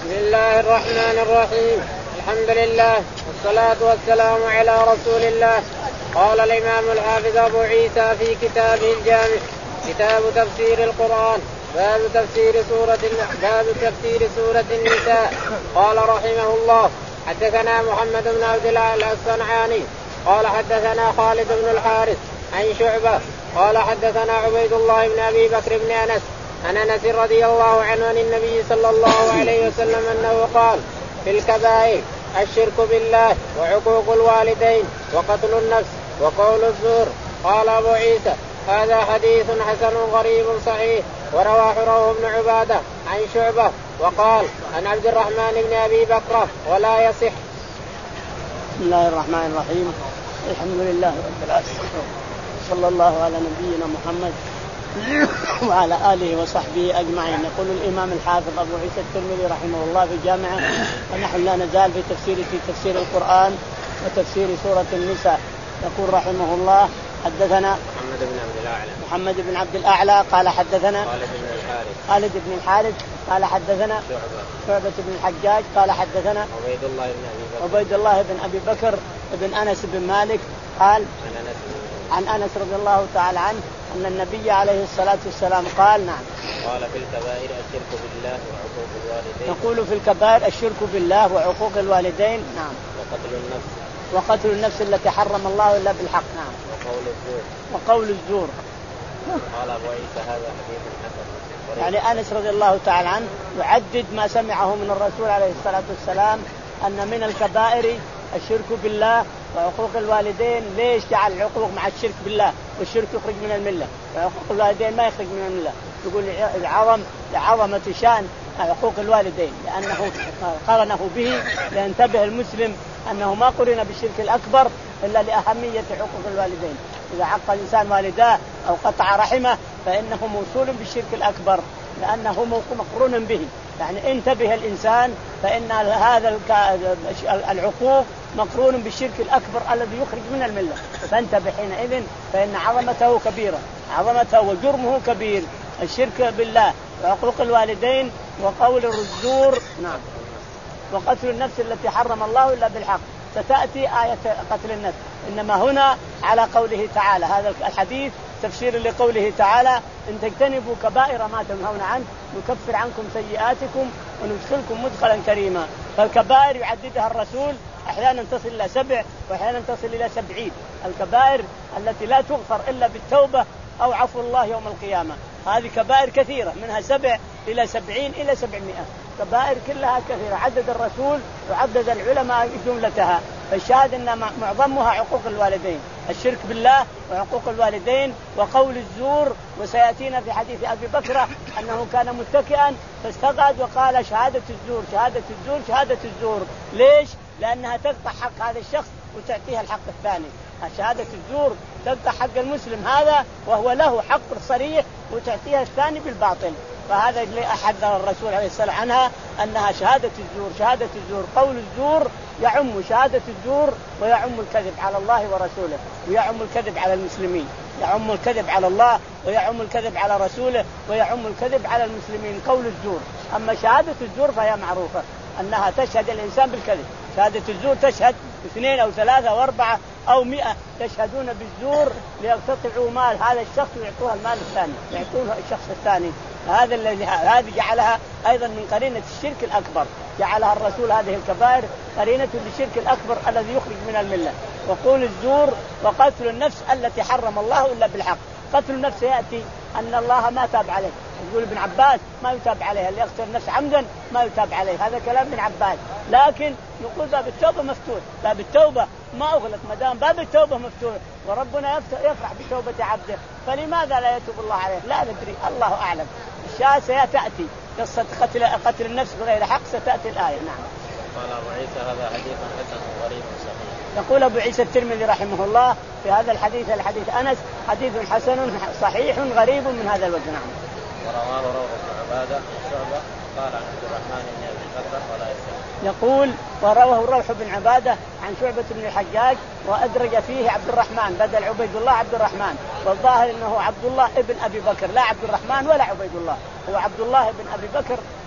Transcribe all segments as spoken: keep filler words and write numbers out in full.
بسم الله الرحمن الرحيم. الحمد لله والصلاة والسلام على رسول الله. قال الإمام الحافظ أبو عيسى في كتابه الجامع كتاب تفسير القرآن باب تفسير سورة باب تفسير سورة النساء. قال رحمه الله حدثنا محمد بن عبد الله الصنعاني قال حدثنا خالد بن الحارث عن شعبة قال حدثنا عبيد الله بن أبي بكر بن أنس عن أنس رضي الله عنه عن النبي صلى الله عليه وسلم أنه قال في الكبائر الشرك بالله وعقوق الوالدين وقتل النفس وقول الزور. قال أبو عيسى هذا حديث حسن غريب صحيح. ورواه روح بن عبادة عن شعبة وقال عن عبد الرحمن بن أبي بكر ولا يصح. بسم الله الرحمن الرحيم. الحمد لله رب العالمين صلى الله على نبينا محمد وعلى آله وصحبه أجمعين. يقول الإمام الحافظ أبو عيسى الترمذي رحمه الله في جامعه ونحن لا نزال في تفسير في تفسير القرآن وتفسير سورة النساء. يقول رحمه الله حدثنا محمد بن عبد الأعلى محمد بن عبد الأعلى قال حدثنا خالد بن الحارث خالد بن الحارث قال حدثنا شعبة شعبة بن الحجاج قال حدثنا عبيد الله بن أبي بكر عبيد الله بن أبي بكر بن أنس بن مالك قال عن أنس عن أنس رضي الله تعالى عنه أن النبي عليه الصلاة والسلام قال نعم قال في الكبائر الشرك بالله وعقوق الوالدين يقول في الكبائر الشرك بالله وعقوق الوالدين نعم وقتل النفس وقتل النفس التي حرم الله إلا بالحق نعم وقول الزور وقول الزور. قال أبو عيسى هذا حديث حسن. يعني أنس رضي الله تعالى عنه يعدد ما سمعه من الرسول عليه الصلاة والسلام أن من الكبائر الشرك بالله وعقوق الوالدين. ليش جعل العقوق مع الشرك بالله والشرك يخرج من الملة وعقوق الوالدين ما يخرج من الملة؟ يقول العظم لعظمة شأن عقوق الوالدين لأنه قرنه به. لينتبه المسلم أنه ما قرن بالشرك الأكبر إلا لأهمية حقوق الوالدين. إذا عق الإنسان والداه أو قطع رحمه فإنه موصول بالشرك الأكبر لأنه مقرون به. يعني انتبه الإنسان فإن هذا العقوق مقرون بالشرك الأكبر الذي يخرج من الملة. فانتبه حينئذ فإن عظمته كبيرة عظمته وجرمه كبير الشرك بالله وعقوق الوالدين وقول الزور نعم وقتل النفس التي حرم الله إلا بالحق. ستأتي آية قتل النفس إنما هنا على قوله تعالى. هذا الحديث تفسير لقوله تعالى إن تجتنبوا كبائر ما تنهون عنه نكفر عنكم سيئاتكم وندخلكم مدخلا كريما. فالكبائر يعددها الرسول أحيانا تصل إلى سبع وأحيانا تصل إلى سبعين. الكبائر التي لا تغفر إلا بالتوبة أو عفو الله يوم القيامة هذه كبائر كثيرة منها سبع إلى سبعين إلى سبعمائة. كبائر كلها كثيرة عدد الرسول وعدد العلماء جملتها. فالشاهد أن معظمها عقوق الوالدين الشرك بالله وعقوق الوالدين وقول الزور. وسيأتينا في حديث أبي بكر أنه كان متكئا فاستقعد وقال شهادة الزور شهادة الزور شهادة الزور. ليش؟ لأنها تقطع حق هذا الشخص وتعطيها الحق الثاني. شهادة الزور تقطع حق المسلم هذا وهو له حق صريح وتعطيها الثاني بالباطل. فهذا اللي أحذر الرسول عليه الصلاة عنها أنها شهادة الزور شهادة الزور. قول الزور يعم شهادة الزور ويعم الكذب على الله ورسوله ويعم الكذب على المسلمين. يعم الكذب على الله ويعم الكذب على رسوله ويعم الكذب على المسلمين قول الزور. أما شهادة الزور فهي معروفة أنها تشهد الإنسان بالكذب. شهادة الزور تشهد اثنين أو ثلاثة وأربعة أو مئة يشهدون بالزور ليقتطعوا مال هذا الشخص ويعطوها المال الثاني يعطوها الشخص الثاني. هذا الذي هذه جعلها أيضا من قرينة الشرك الأكبر. جعلها الرسول هذه الكبائر قرينة للشرك الأكبر الذي يخرج من الملة. وقول الزور وقتل النفس التي حرم الله إلا بالحق. قتل النفس يأتي أن الله ما تاب عليه. يقول ابن عباس ما يتاب عليه اللي يقتل النفس عمدا ما يتاب عليه. هذا كلام ابن عباس. لكن نقول باب التوبة مفتوح. باب التوبة ما أغلق ما دام باب التوبة مفتوح وربنا يفرح بتوبة عبده فلماذا لا يتوب الله عليه؟ لا ندري الله أعلم. الشاهد سيأتي قصة قتل قتل النفس بغير حق ستأتي الآية. نعم. قال أبو عيسى هذا حديث حسن غريب صحيح. يقول أبو عيسى الترمذي رحمه الله في هذا الحديث الحديث أنس حديث حسن صحيح غريب من هذا الوجه. نعم. ورواه روح بن عبادة شعبة قال عن عبد الرحمن بن أبي بكر ولا يصح. يقول ورواه روح بن عبادة عن شعبة بن الحجاج وأدرج فيه عبد الرحمن بدل عبيد الله عبد الرحمن. والظاهر أنه عبد الله ابن أبي بكر لا عبد الرحمن ولا عبيد الله هو عبد الله بن أبي بكر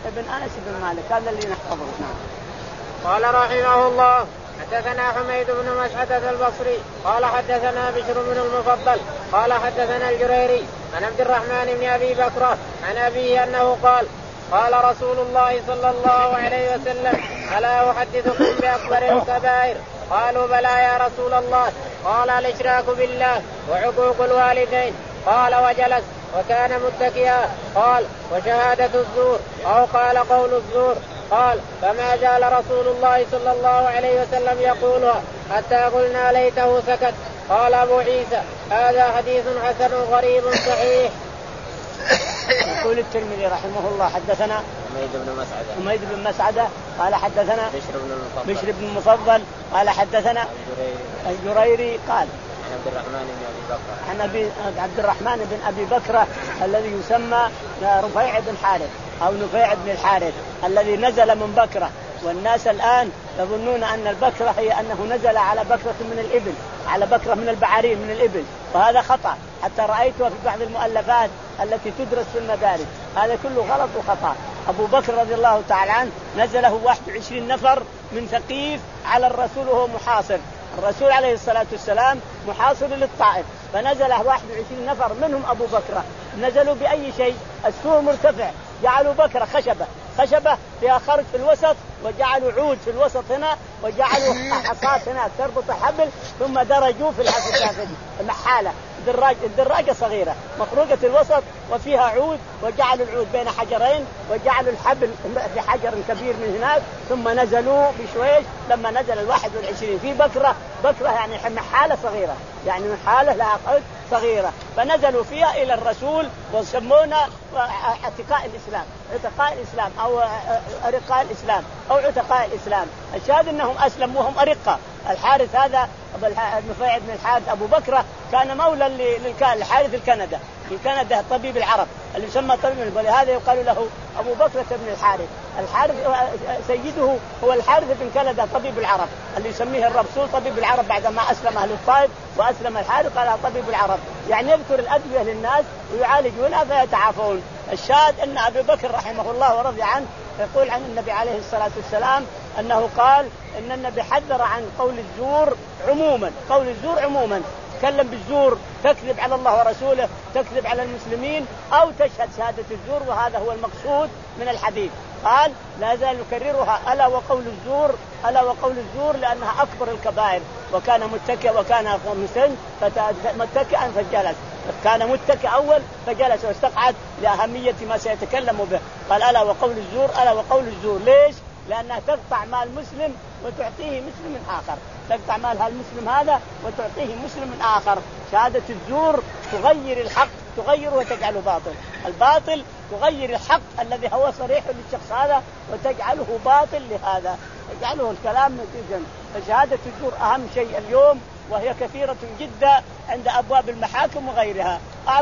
ابن أنس بن مالك، هذا اللي نحفظه. نعم. قال رحمه الله حدثنا حميد بن مسعدة البصري قال حدثنا بشر بن المفضل قال حدثنا الجريري عن عبد الرحمن بن أبي بكر عن أبيه أنه قال قال رسول الله صلى الله عليه وسلم ألا أحدثكم بأكبر الكبائر؟ قالوا بلى يا رسول الله. قال الإشراك بالله وعقوق الوالدين. قال وجلس وكان متكئا. قال وشهادة الزور أو قال قول الزور. قال فما زال رسول الله صلى الله عليه وسلم يقولها حتى قلنا ليته سكت. قال أبو عيسى هذا حديث حسن غريب صحيح. يقول الترمذي رحمه الله حدثنا حميد بن مسعدة حميد بن مسعدة قال حدثنا بشر بن المفضل بشر بن المفضل قال حدثنا الجريري قال عن عبد الرحمن بن أبي بكر عن أبي عبد الرحمن بن أبي بكر الذي يسمى رفيع بن حارث أو نفيع بن الحارث الذي نزل من بكرة، والناس الآن يظنون أن البكرة هي أنه نزل على بكرة من الإبل، على بكرة من البعارين من الإبل، وهذا خطأ حتى رأيته في بعض المؤلفات التي تدرس في المدارس. هذا كله غلط وخطأ. أبو بكر رضي الله تعالى عنه نزله واحد وعشرين نفر من ثقيف على الرسول وهو محاصر، الرسول عليه الصلاة والسلام محاصر للطائف، فنزل واحد وعشرين نفر منهم أبو بكر. نزلوا بأي شيء؟ السور مرتفع، جعلوا بكرة خشبة خشبة فيها خرج في الوسط، وجعلوا عود في الوسط هنا، وجعلوا حصات هنا تربط حبل، ثم درجوا في الحصة المحالة دراج الدراجة صغيرة مخروقة الوسط وفيها عود، وجعلوا العود بين حجرين، وجعلوا الحبل في حجر كبير من هناك، ثم نزلوا بشويش. لما نزل الواحد والعشرين في بكرة، بكرة يعني محالة صغيرة، يعني محالة لها قد صغيرة، فنزلوا فيها إلى الرسول وسمونا عتقاء الإسلام، عتقاء الإسلام أو أرقاء الإسلام أو عتقاء الإسلام. الشاهد أنهم أسلموا وهم أرقاء. الحارث هذا نفيع بن الحارث أبو بكر كان مولى للحارث الكندا في كندا، طبيب العرب اللي يسمى طبيب، ولهذا يقال له أبو بكر بن الحارث. الحارث سيده هو الحارث بن كندا طبيب العرب اللي يسميه الرسول طبيب العرب بعدما أسلم أهل الطائف وأسلم الحارث قال طبيب العرب، يعني يذكر الأدوية للناس ويعالجونها فيتعافون. الشاهد أن أبي بكر رحمه الله ورضي عنه يقول عن النبي عليه الصلاة والسلام أنه قال إن النبي حذر عن قول الزور عموما، قول الزور عموما، تكلم بالزور، تكذب على الله ورسوله، تكذب على المسلمين، أو تشهد شهادة الزور، وهذا هو المقصود من الحديث. قال لا زال يكررها ألا وقول الزور، ألا وقول الزور، لأنها أكبر الكبائر. وكان متكئ وكان مسن متكئا فجلس، كان متكئ أول فجلس واستقعد لأهمية ما سيتكلم به. قال ألا وقول الزور، ألا وقول الزور. ليش؟ لأنها تقطع مال مسلم وتعطيه مسلم آخر، تقطع مال هالمسلم هذا وتعطيه مسلم آخر. شهادة الزور تغير الحق، تغيره وتجعله باطل، الباطل تغير الحق الذي هو صريح للشخص هذا وتجعله باطل لهذا، تجعله الكلام نتيجا. فشهادة الزور أهم شيء اليوم، وهي كثيرة جدا عند أبواب المحاكم وغيرها.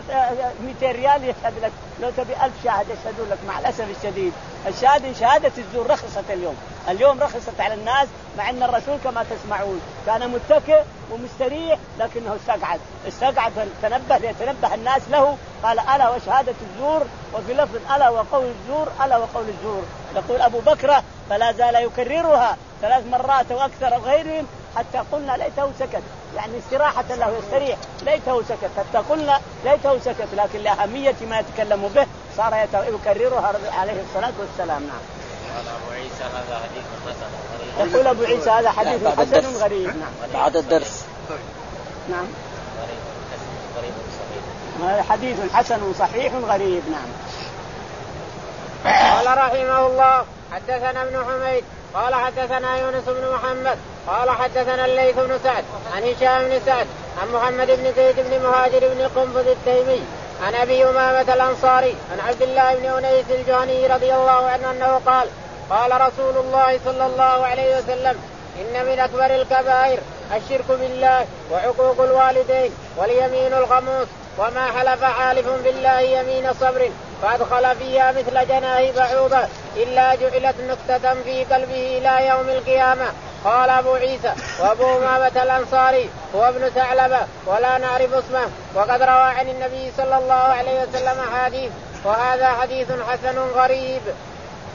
مئتين ريال يشهد لك، لو تبي ألف شاهد يشهدوا لك. مع الأسف الشديد الشهادة شهادة الزور رخصت اليوم، اليوم رخصت على الناس، مع أن الرسول كما تسمعون كان متكئ ومستريح لكنه استقعد، استقعد تنبه ليتنبه الناس له. قال ألا وشهادة الزور، وفي لفظ ألا وقول الزور، ألا وقول الزور. يقول أبو بكر فلا زال يكررها ثلاث مرات وأكثر غيرهم حتى قلنا ليته سكت، يعني استراحة له يستريح، ليته سكت، حتى قلنا ليته سكت، لكن لأهمية ما يتكلم به صار يكررها عليه الصلاة والسلام. نعم. قال أبو عيسى هذا حديث حسن. يقول أبو عيسى هذا حديث حسن غريب. نعم. بعد الدرس. نعم. غريب صحيح. هذا حديث حسن صحيح غريب. نعم. قال رحمه الله حدثنا ابن حميد قال حدثنا يونس بن محمد قال حدثنا الليث بن سعد عن هشام بن سعد عن محمد بن زيد بن مهاجر بن قنفذ التيمي عن أبي أمامة الأنصاري عن عبد الله بن أنيس الجهني رضي الله عنه أنه قال قال رسول الله صلى الله عليه وسلم إن من أكبر الكبائر الشرك بالله وعقوق الوالدين واليمين الغموس وما حلف حالف بالله يمين صبر فأدخل فيها مثل جناه بعوضة إلا جعلت نكتة في قلبه إلى يوم القيامة. قال أبو عيسى وأبو أمامة الأنصاري هو ابن ثعلبة ولا نعرف اسمه، وقد روى عن النبي صلى الله عليه وسلم حديث، وهذا حديث حسن غريب.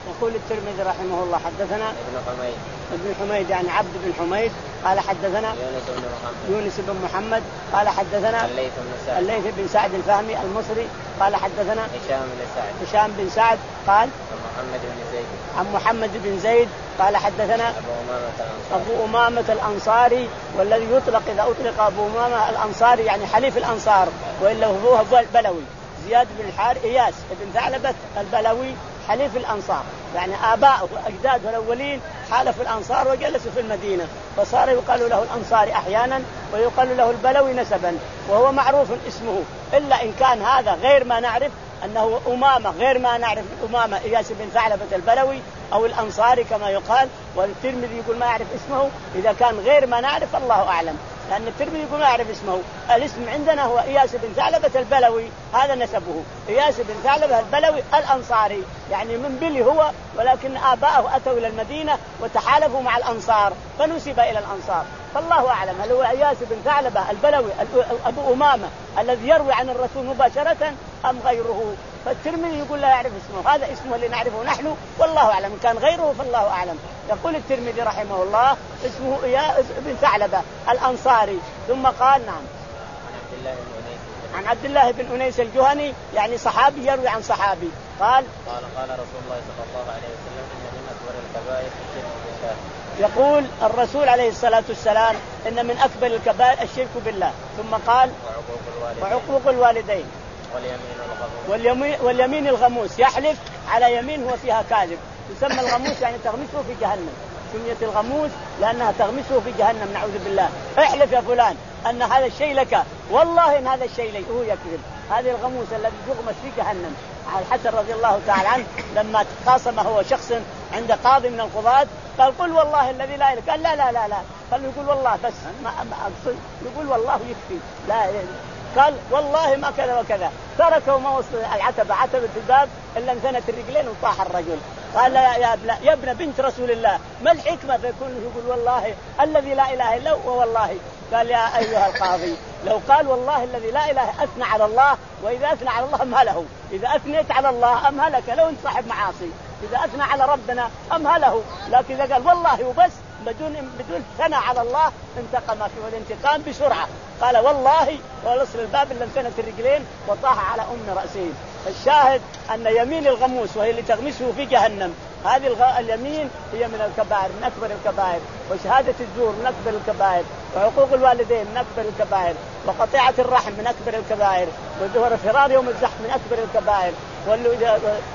يقول الترمذي رحمه الله حدثنا ابن حميد ابن حميد يعني عبد بن حميد قال حدثنا يونس بن محمد يونس بن محمد قال حدثنا الليث بن سعد الليث بن سعد الفهمي المصري قال حدثنا هشام بن سعد هشام بن سعد قال محمد بن زيد عن محمد بن زيد قال حدثنا أبو أمامة الأنصاري أبو أمامة الأنصاري والذي يطلق إذا أطلق أبو أمامة الأنصاري يعني حليف الأنصار وإلا هو بلوي زياد بن الحارث إياس بن ثعلبة البلوي حليف الأنصار يعني آباءه وأجداده الأولين حالف الأنصار وجلسوا في المدينة فصار يقال له الأنصاري أحيانا ويقال له البلوي نسبا وهو معروف اسمه إلا إن كان هذا غير ما نعرف أنه أمامة غير ما نعرف أمامة إياس بن ثعلبة البلوي أو الأنصاري كما يقال والترمذي يقول ما يعرف اسمه إذا كان غير ما نعرف الله أعلم لأن الترمذي يقول ما يعرف اسمه الاسم عندنا هو إياس بن ثعلبة البلوي هذا نسبه إياس بن ثعلبة البلوي الأنصاري يعني من بلي هو ولكن آباءه أتوا إلى المدينة وتحالفوا مع الأنصار فنسب إلى الأنصار فالله أعلم هل هو إياس بن ثعلبة البلوي أبو أمامة الذي يروي عن الرسول مباشرة أم غيره فالترمذي يقول لا يعرف اسمه هذا اسمه اللي نعرفه نحن والله أعلم كان غيره فالله أعلم. يقول الترمذي رحمه الله اسمه إياس بن ثعلبة الأنصاري ثم قال نعم عن عبد الله بن أنيس الجهني يعني صحابي يروي عن صحابي قال قال قال رسول الله صلى الله عليه وسلم إن من أكبر الكبائر الشرك بالله. يقول الرسول عليه الصلاة والسلام إن من أكبر الكبائر الشرك بالله ثم قال وعقوق الوالدين واليمين, واليمين الغموس يحلف على يمين هو فيها كاذب يسمى الغموس يعني تغمسه في جهنم سميت الغموس لأنها تغمسه في جهنم نعوذ بالله احلف يا فلان أن هذا الشيء لك والله إن هذا الشيء لك هو يكذب هذه الغموس الذي يغمس في جهنم. الحسن رضي الله تعالى عنه لما تخاصم هو شخص عند قاضي من القضاة قال قل والله الذي لا إله قال لا لا لا لا قال يقول والله بس ما أقصد يقول والله يكفي لا قال والله ما كذا وكذا تركه ما وصل العتبة عتبة الباب إلا انثنت الرجلين وطاح الرجل. قال يا, يا, ابن يا ابن بنت رسول الله ما الحكمة فيكون يقول والله الذي لا إله إلا هو والله. قال يا أيها القاضي لو قال والله الذي لا إله أثنى على الله وإذا أثنى على الله أمهله إذا أثنيت على الله أمهلك لو أنت صاحب معاصي إذا أثنى على ربنا أمهله لكن إذا قال والله وبس بدون بدون ثناء على الله انتقم فيه والانتقام بسرعة. قال والله ووصل الباب اللي انثنت الرجلين وطاح على أم رأسه. الشاهد أن يمين الغموس وهي اللي تغمسه في جهنم هذه الغ... اليمين هي من الكبائر من أكبر الكبائر وشهادة الزور من أكبر الكبائر وعقوق الوالدين من أكبر الكبائر وقطيعة الرحم من أكبر الكبائر وظهور فرار يوم الزحف من أكبر الكبائر وال...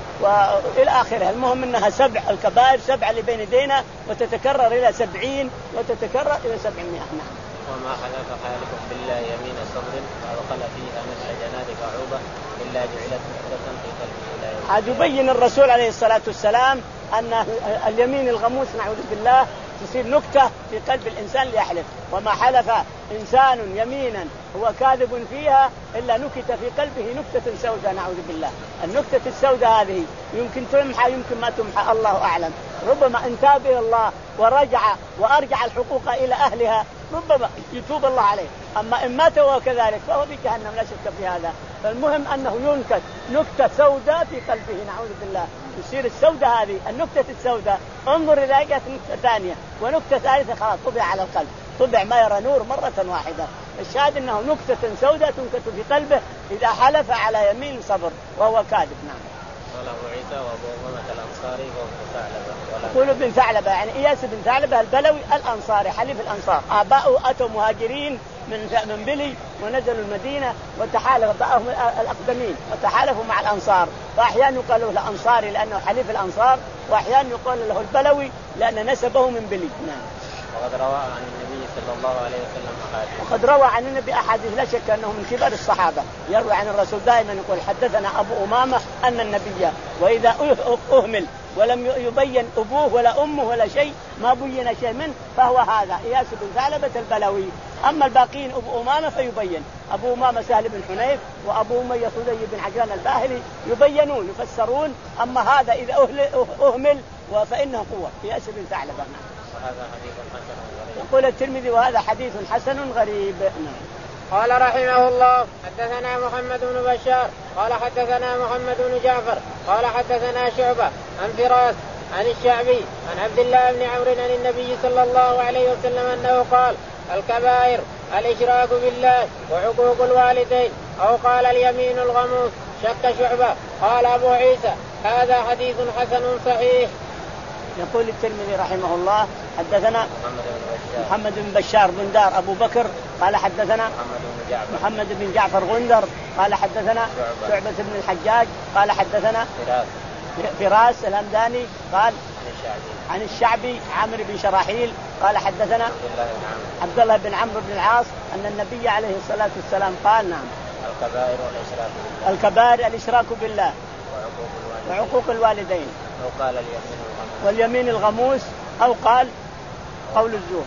وإلى آخره. المهم أنها سبع الكبائر سبعة اللي بين يدينا وتتكرر إلى سبعين وتتكرر إلى سبعمائة. وما حلف حالف بالله يمين صبر فأدخل فيها مثل جناد بعوضة إلا جعلت مهدة في قلبه. هذا يبين الرسول عليه الصلاة والسلام أن اليمين الغموس نعوذ بالله تصير نكتة في قلب الإنسان ليحلف وما حلف إنسان يمينا هو كاذب فيها إلا نكت في قلبه نكتة سوداء نعوذ بالله. النكتة السوداء هذه يمكن تمحى يمكن ما تمحى الله أعلم. ربما إن تاب إلى الله ورجع وأرجع الحقوق إلى أهلها ربما يتوب الله عليه أما إن مات وكذلك فهو في جهنم لا شك في هذا. فالمهم أنه ينكت نكتة سوداء في قلبه نعوذ بالله يصير السوداء هذه النكتة السوداء انظر إذا جاءت نكتة ثانية ونكتة ثالثة خلاص طبع على القلب طبع ما يرى نور مرة واحدة. الشاهد أنه نكتة سوداء تنكت في قلبه إذا حلف على يمين صبر وهو كاذب. نعم. قال أبو عيسى وأبو أمامة الأنصاري وابن ثعلبة. يقول ابن ثعلبة يعني إياس بن ثعلبة البلوي الأنصاري حليف الأنصار آباؤه أتوا مهاجرين من من بلي ونزلوا المدينة وتحالفوا بقاهم الأقدمين وتحالفوا مع الأنصار فأحيانا يقال له الأنصاري لأنه حليف الأنصار وأحيانا يقال له البلوي لأن نسبه من بلي. نعم. وقد روى عن النبي صلى الله عليه وسلم أحاديث. وقد روى عن النبي أحاديث لا شك أنه من كبار الصحابة يروي عن الرسول دائما يقول حدثنا أبو أمامة أن النبي وإذا أهمل ولم يبين أبوه ولا أمه ولا شيء ما بين شيء منه فهو هذا إياس بن ثعلبة البلوي. أما الباقين أبو أمامة فيبين أبو أمامة سهل بن حنيف وأبو أمية صدي بن عجلان الباهلي يبينون يفسرون. أما هذا إذا أهمل فإنه قوة إياس بن ثعلبة. وهذا حديث حسن غريب. يقول الترمذي وهذا حديث حسن غريب. قال رحمه الله حدثنا محمد بن بشار قال حدثنا محمد بن جعفر قال حدثنا شعبة عن فراس عن الشعبي عن عبد الله بن عمرو عن النبي صلى الله عليه وسلم أنه قال الكبائر الإشراك بالله وعقوق الوالدين أو قال اليمين الغموس. شك شعبة. قال أبو عيسى هذا حديث حسن صحيح. يقول الترمذي رحمه الله حدثنا محمد بن بشار بن دار أبو بكر قال حدثنا محمد بن جعفر غندر قال حدثنا شعبة بن الحجاج قال حدثنا فراس الهمداني قال عن الشعبي عامر بن شراحيل قال حدثنا عبد الله بن عمرو بن العاص أن النبي عليه الصلاة والسلام قال نعم الكبائر والإشراك بالله الكبائر الإشراك بالله وعقوق الوالدين أو قال اليمين الغموس واليمين الغموس أو قال قول الزور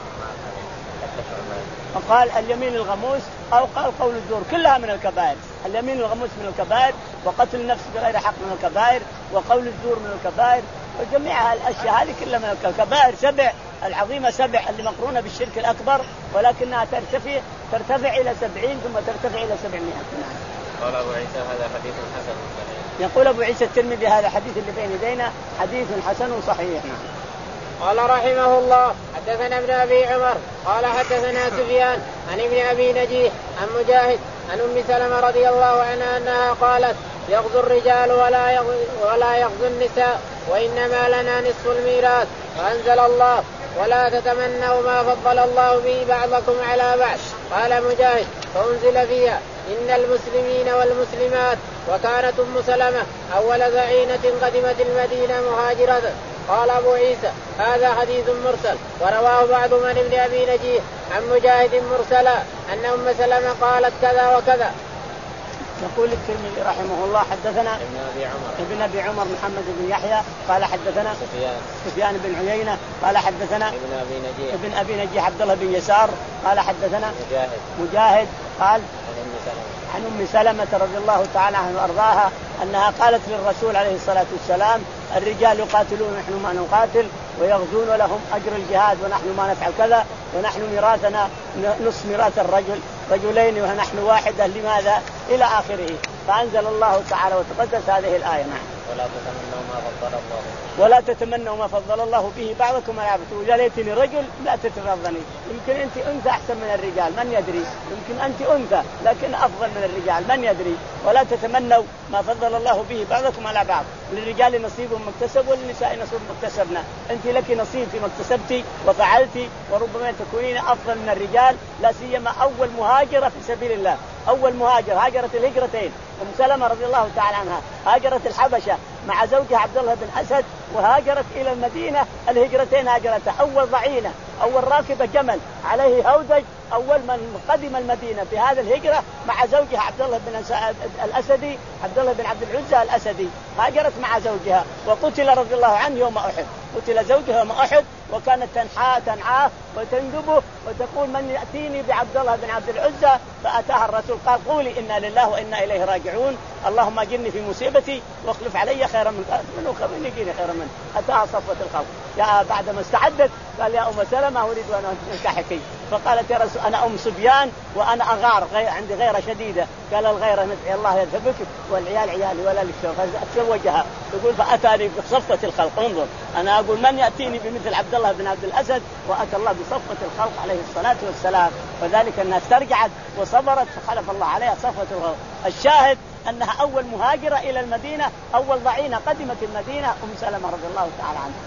وقال اليمين الغموس أو قال قول الزور كلها من الكبائر. اليمين الغموس من الكبائر وقتل النفس بغير حق من الكبائر وقول الزور من الكبائر وجميع الأشياء هذه كلها من الكبائر. سبع العظيمة سبع اللي مقرونة بالشرك الأكبر ولكنها ترتفع ترتفع إلى سبعين ثم ترتفع إلى سبعمائة. قال أبو عيسى هذا حديث حسن. يقول أبو عيسى الترمذي هذا حديث اللي بين يدينا حديث حسن صحيح. قال رحمه الله حدثنا ابن أبي عمر قال حدثنا سفيان عن ابن أبي نجيح عن مجاهد عن أم سلمة رضي الله عنها أنها قالت يغزو الرجال ولا يغزو, ولا يغزو النساء وإنما لنا نصف الميراث. فأنزل الله ولا تتمنوا ما فضل الله به بعضكم على بعض. قال مجاهد فأنزل فيها إن المسلمين والمسلمات. وكانت أم سلمة أول ذعينة قدمت المدينة مهاجرة. قال أبو عيسى هذا حديث مرسل ورواه بعض من ابن أبي نجيح عن مجاهد مرسلا أن أم سلمة قالت كذا وكذا. يقول الترمذي رحمه الله حدثنا ابن أبي عمر ابن أبي عمر محمد بن يحيى قال حدثنا سفيان سفيان بن عيينة قال حدثنا ابن أبي نجيح ابن أبي نجيح عبد الله بن يسار قال حدثنا مجاهد مجاهد قال عن أم سلمة عن أم سلمة رضي الله تعالى عنها وأرضاها أنها قالت للرسول عليه الصلاة والسلام الرجال يقاتلون ونحن ما نقاتل ويغزون لهم أجر الجهاد ونحن ما نفعل كذا ونحن ميراثنا نصف ميراث الرجل رجلين ونحن واحدة لماذا إلى آخره. فأنزل الله تعالى وتقدس هذه الآية. نعم. ولا تتمنوا ما فضل الله ولا تتمنوا ما فضل الله به بعضكم على بعض. إذا ليتني رجل لا تترضني. يمكن أنت أنثى أحسن من الرجال من يدري. يمكن أنت أنثى لكن أفضل من الرجال من يدري. ولا تتمنوا ما فضل الله به بعضكم على بعض. للرجال نصيب مكتسب وللنساء نصيب مكتسبنا. أنت لك نصيب في مكتسبتي وفعلتي وربما تكونين أفضل من الرجال لا سيما أول مهاجرة في سبيل الله. أول مهاجر هاجرت الهجرتين أم سلمة رضي الله تعالى عنها هاجرت الحبشة مع زوجها عبد الله بن أسد وهاجرت إلى المدينة الهجرتين هاجرتها. أول ضعينة أول راكبة جمل عليه هودج أول من قدم المدينة في هذا الهجرة مع زوجها عبد الله بن الأسدي عبد الله بن عبد العزى الأسدي هاجرت مع زوجها وقتل رضي الله عنه يوم أحد. قتل زوجها يوم أحد وكانت تنحى تنعاه وتندبه وتقول من يأتيني بعبد الله بن عبد العزى. فأتاها الرسول قال قولي إنا لله وإنا إليه راجعون اللهم أجرني في مصيبتي واخلف علي خيرا من منه خبرني يجيني خيرا منه. أتاها صفوة الخلق يا بعدما استعدت قال يا أم سلمة أريد أن أنكحك. فقالت يا رسول أنا أم صبيان وأنا أغار غير عندي غيرة شديدة. قال الغيرة ندعي الله يذهبك والعيال عيالي ولا لك شوف. فتزوجها يقول فأتاني بصفوة الخلق. انظر أنا أقول من يأتيني بمثل عبد الله بن عبد الأسد وأتى الله بصفوة الخلق عليه الصلاة والسلام. فذلك الناس ترجعت وصبرت فخلف الله عليها صفوة الخلق. الشاهد أنها أول مهاجرة إلى المدينة أول ضعينة قدمت المدينة أم سلمة رضي الله تعالى عنها.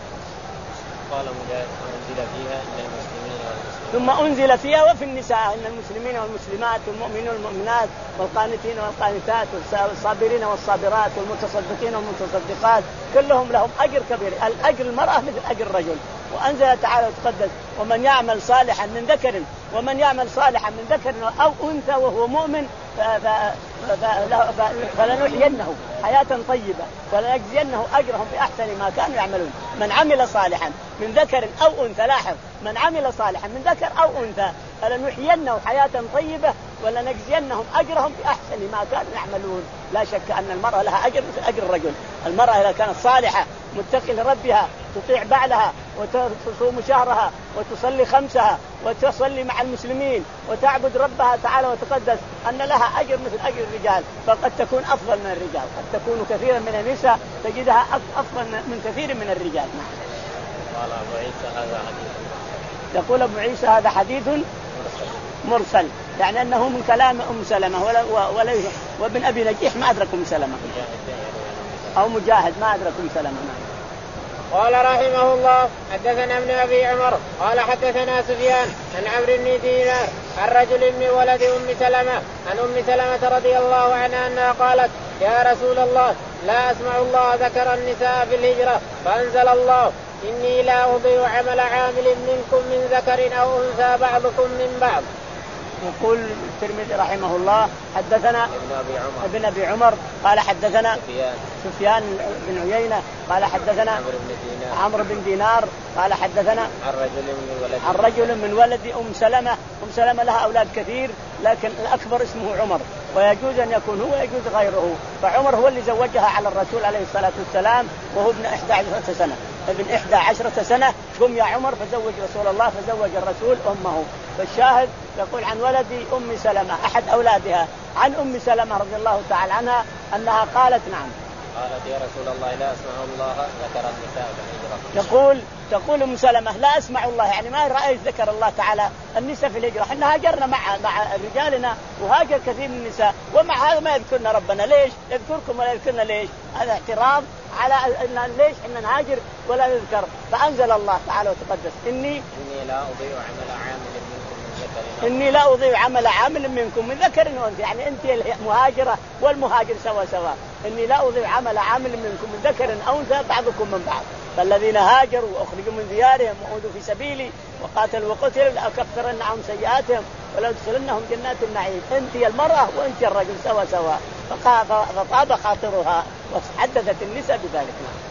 قال مجاهد أنزل فيها إن المسلمين والمسلمات ثم أنزل فيها وفي النساء إن المسلمين والمسلمات والمؤمنين والمؤمنات والقانتين والقانتات والصابرين والصابرات والمتصدقين والمتصدقات كلهم لهم أجر كبير. الأجر المرأة مثل أجر الرجل. وأنزل تعالى وتقدس ومن يعمل صالحا من ذكر ومن يعمل صالحا من ذكر أو أنثى وهو مؤمن فلنحيينه حياة طيبة ولنجزينه أجرهم بأحسن ما كانوا يعملون. من عمل صالحا من ذكر أو أنثى لاحظ من عمل صالحا من ذكر أو أنثى فلنحيينه حياة طيبة ولنجزينهم أجرهم بأحسن ما كانوا يعملون. لا شك أن المرأة لها أجر مثل أجر الرجل. المرأة إذا كانت صالحة متقية لربها تطيع بعلها وتصوم شهرها وتصلي خمسها وتصلي مع المسلمين وتعبد ربها تعالى وتقدس أن لها أجر مثل أجر الرجال، فقد تكون أفضل من الرجال، قد تكون كثيرا من النساء تجدها أفضل من كثير من الرجال. قال أبو عيسى هذا حديث، يقول أبو عيسى هذا حديث مرسل، يعني أنه من كلام أم سلمة ولا ولا وابن أبي نجيح ما أدرك أم سلمة أو مجاهد ما أدرك أم سلمة. قال رحمه الله حدثنا ابن أبي عمر قال حدثنا سفيان عن عمرو بن دينار عن رجل من ولد أم سلمة عن أم سلمة رضي الله عنها أنها قالت يا رسول الله لا أسمع الله ذكر النساء في الهجرة فأنزل الله إني لا أضيع عمل عامل منكم من ذكر أو أنثى بعضكم من بعض. يقول الترمذي رحمه الله حدثنا ابن أبي عمر, ابن أبي عمر قال حدثنا سفيان, سفيان بن عيينة قال حدثنا عمرو بن دينار قال حدثنا عن رجل من ولد, عن رجل من ولد أم سلمة. أم سلمة لها أولاد كثير لكن الأكبر اسمه عمر ويجوز أن يكون هو يجوز غيره، فعمر هو اللي زوجها على الرسول عليه الصلاة والسلام وهو ابن إحدى عشرة سنة ابن إحدى عشرة سنة قم يا عمر فزوج رسول الله فزوج الرسول أمه. فالشاهد يقول عن ولد أم سلمة أحد أولادها عن أم سلمة رضي الله تعالى عنها أنها قالت نعم قالت يا رسول الله لا أسمع الله ذكر النساء بالهجرة. يقول تقول أم سلمة لا أسمع الله يعني ما رأيت ذكر الله تعالى النساء في الهجرة، احنا هاجرنا مع مع رجالنا وهاجر كثير من النساء ومع هذا ما يذكرنا ربنا، ليش يذكركم ولا يذكرنا؟ ليش؟ هذا اعتراض على أن ليش احنا نهاجر ولا نذكر. فأنزل الله تعالى وتقدس إني إني لا أضيع عمل عامل منكم من ذكر إني لا أضيع عمل عامل منكم من ذكر وأنثى، يعني أنت المهاجرة والمهاجر سوا سوا. إني لا أضيع عمل عامل منكم من ذكر أو أنثى بعضكم من بعض، فالذين هاجروا وأخرجوا من ديارهم وأوذوا في سبيلي وقاتلوا وقتلوا لأكفرن عنهم سيئاتهم ولا أدخلنهم جنات النعيم. أنت المرأة وأنت الرجل سوا سوا. فطاب خاطرها وحدثت النساء بذلك.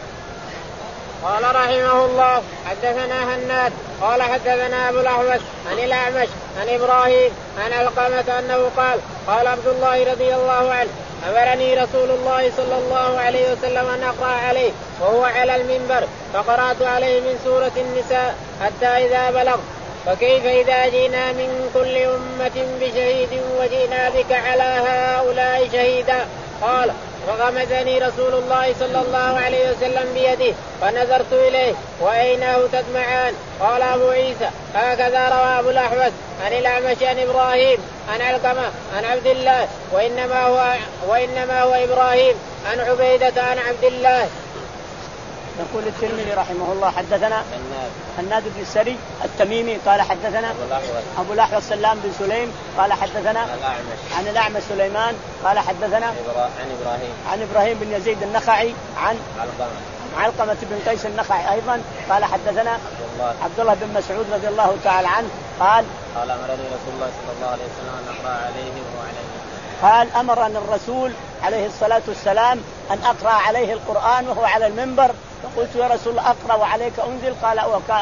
قال رحمه الله حدثنا هناد قال حدثنا أبو الأحوص عن الأعمش عن إبراهيم عن علقمة أنه قال قال عبد الله رضي الله عنه أمرني رسول الله صلى الله عليه وسلم أن أقرأ عليه وهو على المنبر فقرأت عليه من سورة النساء حتى إذا بلغ فكيف إذا جئنا من كل أمة بشهيد وجئنا بك على هؤلاء شهيدا. قال فغمزني رسول الله صلى الله عليه وسلم بيده فنظرت إليه وعيناه تدمعان. قال أبو عيسى هكذا روى أبو الأحوص عن الأعمش عن إبراهيم عن علقمة عن عبد الله وإنما هو, وإنما هو إبراهيم عن عبيدة عن عبد الله. يقول الترمذي رحمه الله حدثنا هناد بن السري التميمي قال حدثنا أبو الأحوص سلام بن سليم قال حدثنا عن الأعمش سليمان قال حدثنا عن إبراهيم عن إبراهيم بن يزيد النخعي عن علقمة بن قيس النخعي أيضا قال حدثنا عبد الله بن مسعود رضي الله تعالى عنه قال قال أمرني رسول الله صلى الله عليه وسلم أن أقرأ عليه وهو عليه قال أمرنا الرسول عليه الصلاة والسلام أن أقرأ عليه القرآن وهو على المنبر. فقلت يا رسول الله أقرأ وعليك أنزل؟ قال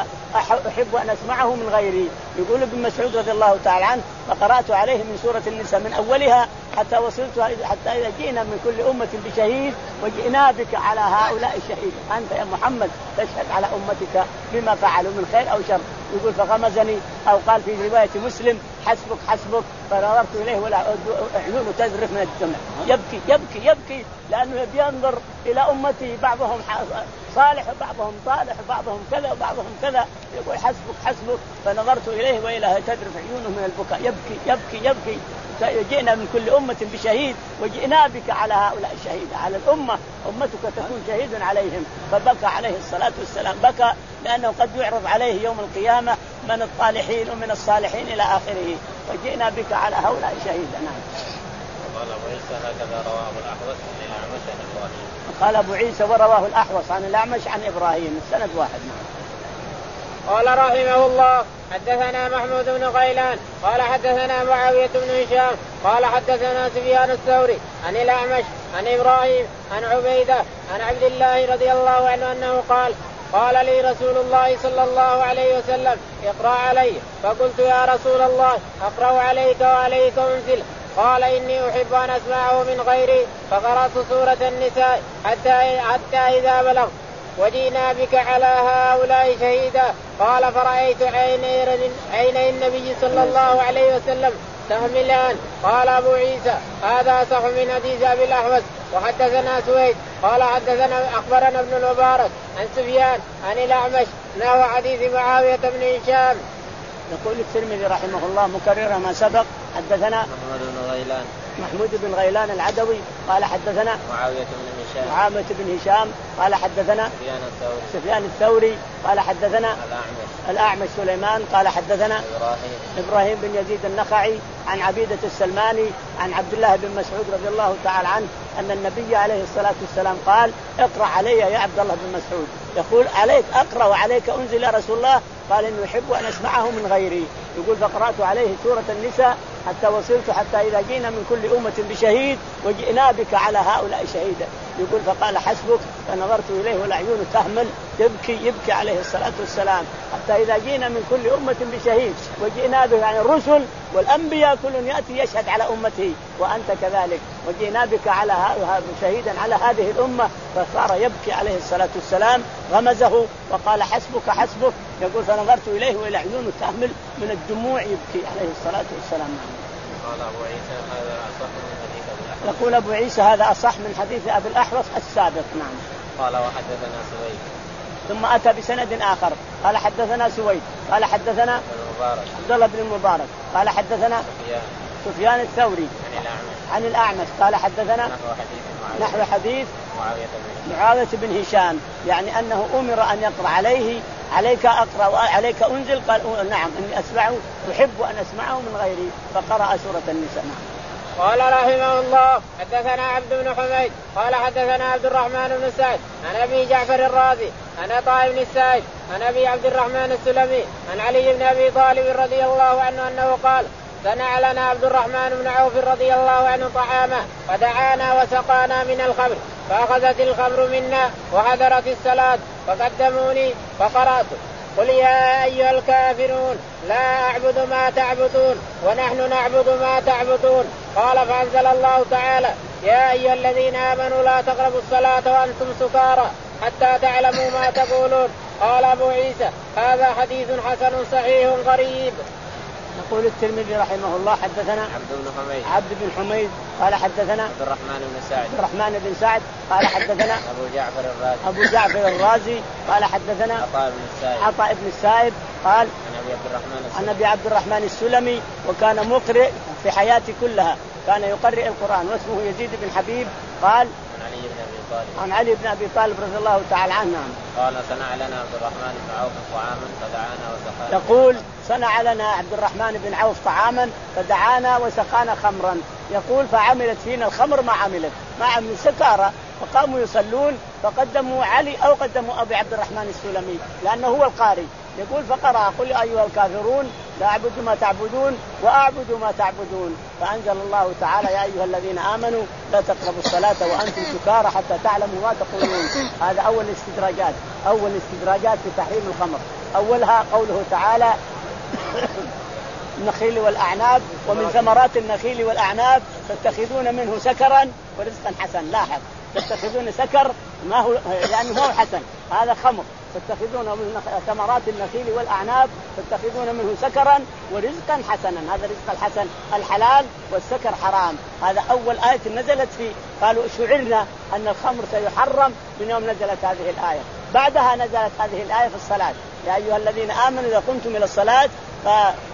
أحب أن أسمعه من غيري. يقول ابن مسعود رضي الله تعالى عنه فقرأت عليه من سورة النساء من أولها حتى وصلت حتى إذا جئنا من كل أمة بشهيد وجئنا بك على هؤلاء الشهيد. أنت يا محمد تشهد على أمتك بما فعلوا من خير أو شر. يقول فغمزني أو قال في رواية مسلم حسبك حسبك فنظرت إليه ولا عيونه تذرف من الدمع يبكي يبكي يبكي لأنه ينظر إلى أمتي بعضهم صالح وبعضهم صالح وبعضهم كذا وبعضهم كذا. يقول حسبك حسبك فنظرت إليه وإلى تذرف عيونه من البكاء يبكي يبكي يبكي. جئنا من كل أمة بشهيد وجئنا بك على هؤلاء الشهيد على الأمة أمتك تكون شهيد عليهم. فبكى عليه الصلاة والسلام بكى لأنه قد يعرض عليه يوم القيامة من الطالحين ومن الصالحين إلى آخره. وجئنا بك على هؤلاء شهيدا. نعم. قال أبو عيسى هكذا رواه أبو الأحوص عن الأعمش عن إبراهيم. قال أبو عيسى ورواه الأحوص عن الأعمش عن إبراهيم السند واحد. نعم. قال رحمه الله حدثنا محمود بن غيلان قال حدثنا معاوية بن هشام قال حدثنا سفيان الثوري عن الأعمش عن إبراهيم عن عبيدة عن عبد الله رضي الله عنه أنه قال قال لي رسول الله صلى الله عليه وسلم اقرأ علي فقلت يا رسول الله أقرأ عليك وعليك أنزل. قال إني أحب أن أسمعه من غيري فقرأت سورة النساء حتى, حتى إذا بلغ وجئنا بك على هؤلاء شهيدا. قال فرأيت عيني, عيني النبي صلى الله عليه وسلم تهملان. قال أبو عيسى هذا صح من حديث أبي الأحوص. وحدثنا سويد قال حدثنا أخبرنا ابن المبارك عن سفيان عن الأعمش نحو حديث معاوية بن هشام. يقول الترمذي رحمه الله مكررا ما سبق. حدثنا محمود بن غيلان محمود بن غيلان العدوي قال حدثنا معاوية بن هشام معاوية بن هشام قال حدثنا سفيان الثوري سفيان الثوري قال حدثنا الأعمش الأعمش سليمان قال حدثنا إبراهيم إبراهيم بن يزيد النخعي عن عبيدة السلماني عن عبد الله بن مسعود رضي الله تعالى عنه أن النبي عليه الصلاة والسلام قال اقرأ علي يا عبد الله بن مسعود. يقول عليك أقرأ وعليك أنزل يا رسول الله. قال إنه يحب أن أسمعه من غيري. يقول فقرأت عليه سورة النساء حتى وصلت حتى إذا جينا من كل أمة بشهيد وجئنا بك على هؤلاء شهيدا. يقول فقال حسبك. فنظرت إليه والعيون تهمل تبكي يبكي عليه الصلاة والسلام حتى إذا جينا من كل أمة بشهيد وجئنا بك يعني الرسل والأنبياء كل يأتي يشهد على أمته وأنت كذلك وجئنا بك على شهيدا على هذه الأمة. فصار يبكي عليه الصلاة والسلام غمزه وقال حسبك حسبك. يقول فنظرت إليه وإلى عيونه تهمل من الدموع يبكي عليه الصلاة والسلام. قال أبو عيسى هذا أصح من حديث أبي الأحوص. يقول أبو عيسى هذا أصح من حديث أبي الأحوص السابق. نعم. قال وحدثنا سويد ثم أتى بسند آخر قال حدثنا سويد قال حدثنا عبد الله بن المبارك قال حدثنا سفيان سفيان الثوري عن الأعمش عن الأعمش قال حدثنا نحو حديث معاوية بن هشام يعني أنه أمر أن يقرأ عليه عليك أقرأ وعليك أنزل. قال نعم إني أسمعه أحب أن أسمعه من غيري فقرأ سورة النساء. قال رحمه الله حدثنا عبد بن حميد قال حدثنا عبد الرحمن بن سعد عن أبي جعفر الرازي عن عطاء بن السائب عن أبي عبد الرحمن السلمي عن علي بن أبي طالب رضي الله عنه أنه قال صنع لنا عبد الرحمن بن عوف رضي الله عنه طعاما فدعانا وسقانا من الخمر فأخذت الخمر منا وحضرت الصلاة فقدموني فقرأت قل يا أيها الكافرون لا أعبد ما تعبدون ونحن نعبد ما تعبدون. قال فأنزل الله تعالى يا أيها الذين آمنوا لا تقربوا الصلاة وأنتم سكارى حتى تعلموا ما تقولون. قال أبو عيسى هذا حديث حسن صحيح غريب. يقول الترمذي رحمه الله حدثنا عبد بن حميد عبد بن حميد قال حدثنا عبد الرحمن بن سعد عبد الرحمن بن سعد قال حدثنا أبو جعفر الرازي أبو جعفر الرازي قال حدثنا عطاء بن السائب عطاء بن السائب قال عن أبي عبد الرحمن عن أبي عبد الرحمن السلمي وكان مقرئ في حياته كلها كان يقرئ القرآن واسمه يزيد بن حبيب. قال عن علي بن أبي طالب عن علي بن أبي طالب رضي الله تعالى عنه قال صنع لنا عبد الرحمن بن عوف طعاما فدعانا وسقانا. يقول صنع لنا عبد الرحمن بن عوف طعاما فدعانا وسقانا خمرا. يقول فعملت فينا الخمر ما عملت ما عملوا سكارى فقاموا يصلون فقدموا علي أو قدموا أبي عبد الرحمن السلمي لأنه هو القارئ. يقول فقرأ قل أيها الكافرون لا أعبد ما تعبدون وأعبد ما تعبدون. فأنزل الله تعالى يا أيها الذين آمنوا لا تقربوا الصلاة وأنتم سكارى حتى تعلموا ما تقولون. هذا أول الاستدراجات أول الاستدراجات في تحريم الخمر. أولها قوله تعالى النخيل والأعناب ومن ثمرات النخيل والأعناب تتخذون منه سكرا ورزقا حسنا. لاحظ تتخذون سكر ما هو يعني هو حسن هذا خمر تتخذون من ثمرات النخيل والأعناب تتخذون منه سكرا ورزقا حسنا. هذا رزق الحسن الحلال والسكر حرام. هذا أول آية نزلت فيه. قالوا شعرنا أن الخمر سيحرم من يوم نزلت هذه الآية. بعدها نزلت هذه الآية في الصلاة يا أيها الذين آمنوا إذا قمتم إلى الصلاة ف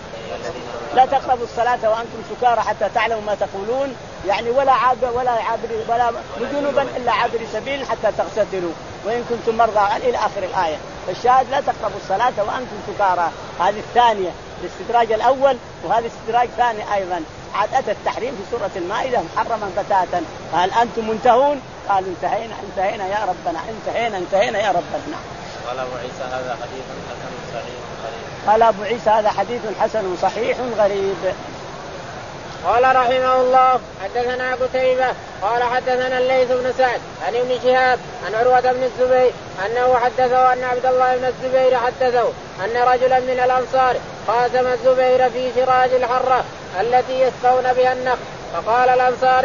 لا تقربوا الصلاة وأنتم سكارى حتى تعلموا ما تقولون يعني ولا عابر ولا عابر ولا جنبا إلا عابر سبيل حتى تغتسلوا وإن كنتم مرضى إلى آخر الآية. فالشاهد لا تقربوا الصلاة وأنتم سكارى. هذه الثانية الاستدراج الأول وهذا استدراج ثاني أيضا. عاد أتى التحريم في سورة المائدة محرما بتاتا. هل أنتم منتهون؟ قالوا انتهينا انتهينا يا ربنا انتهينا انتهينا يا ربنا. قال أبو عيسى هذا حديث حسن صحيح غريب. قال أبو عيسى هذا حديث حسن صحيح غريب. قال رحمه الله حدثنا قتيبة قال حدثنا الليث بن سعد عن ابن شهاب عن عروة بن الزبير أنه حدثه أن عبد الله بن الزبير حدثه أن رجلا من الأنصار قاسم الزبير في شراج الحرة التي يسقون بها النخل. فقال الأنصاري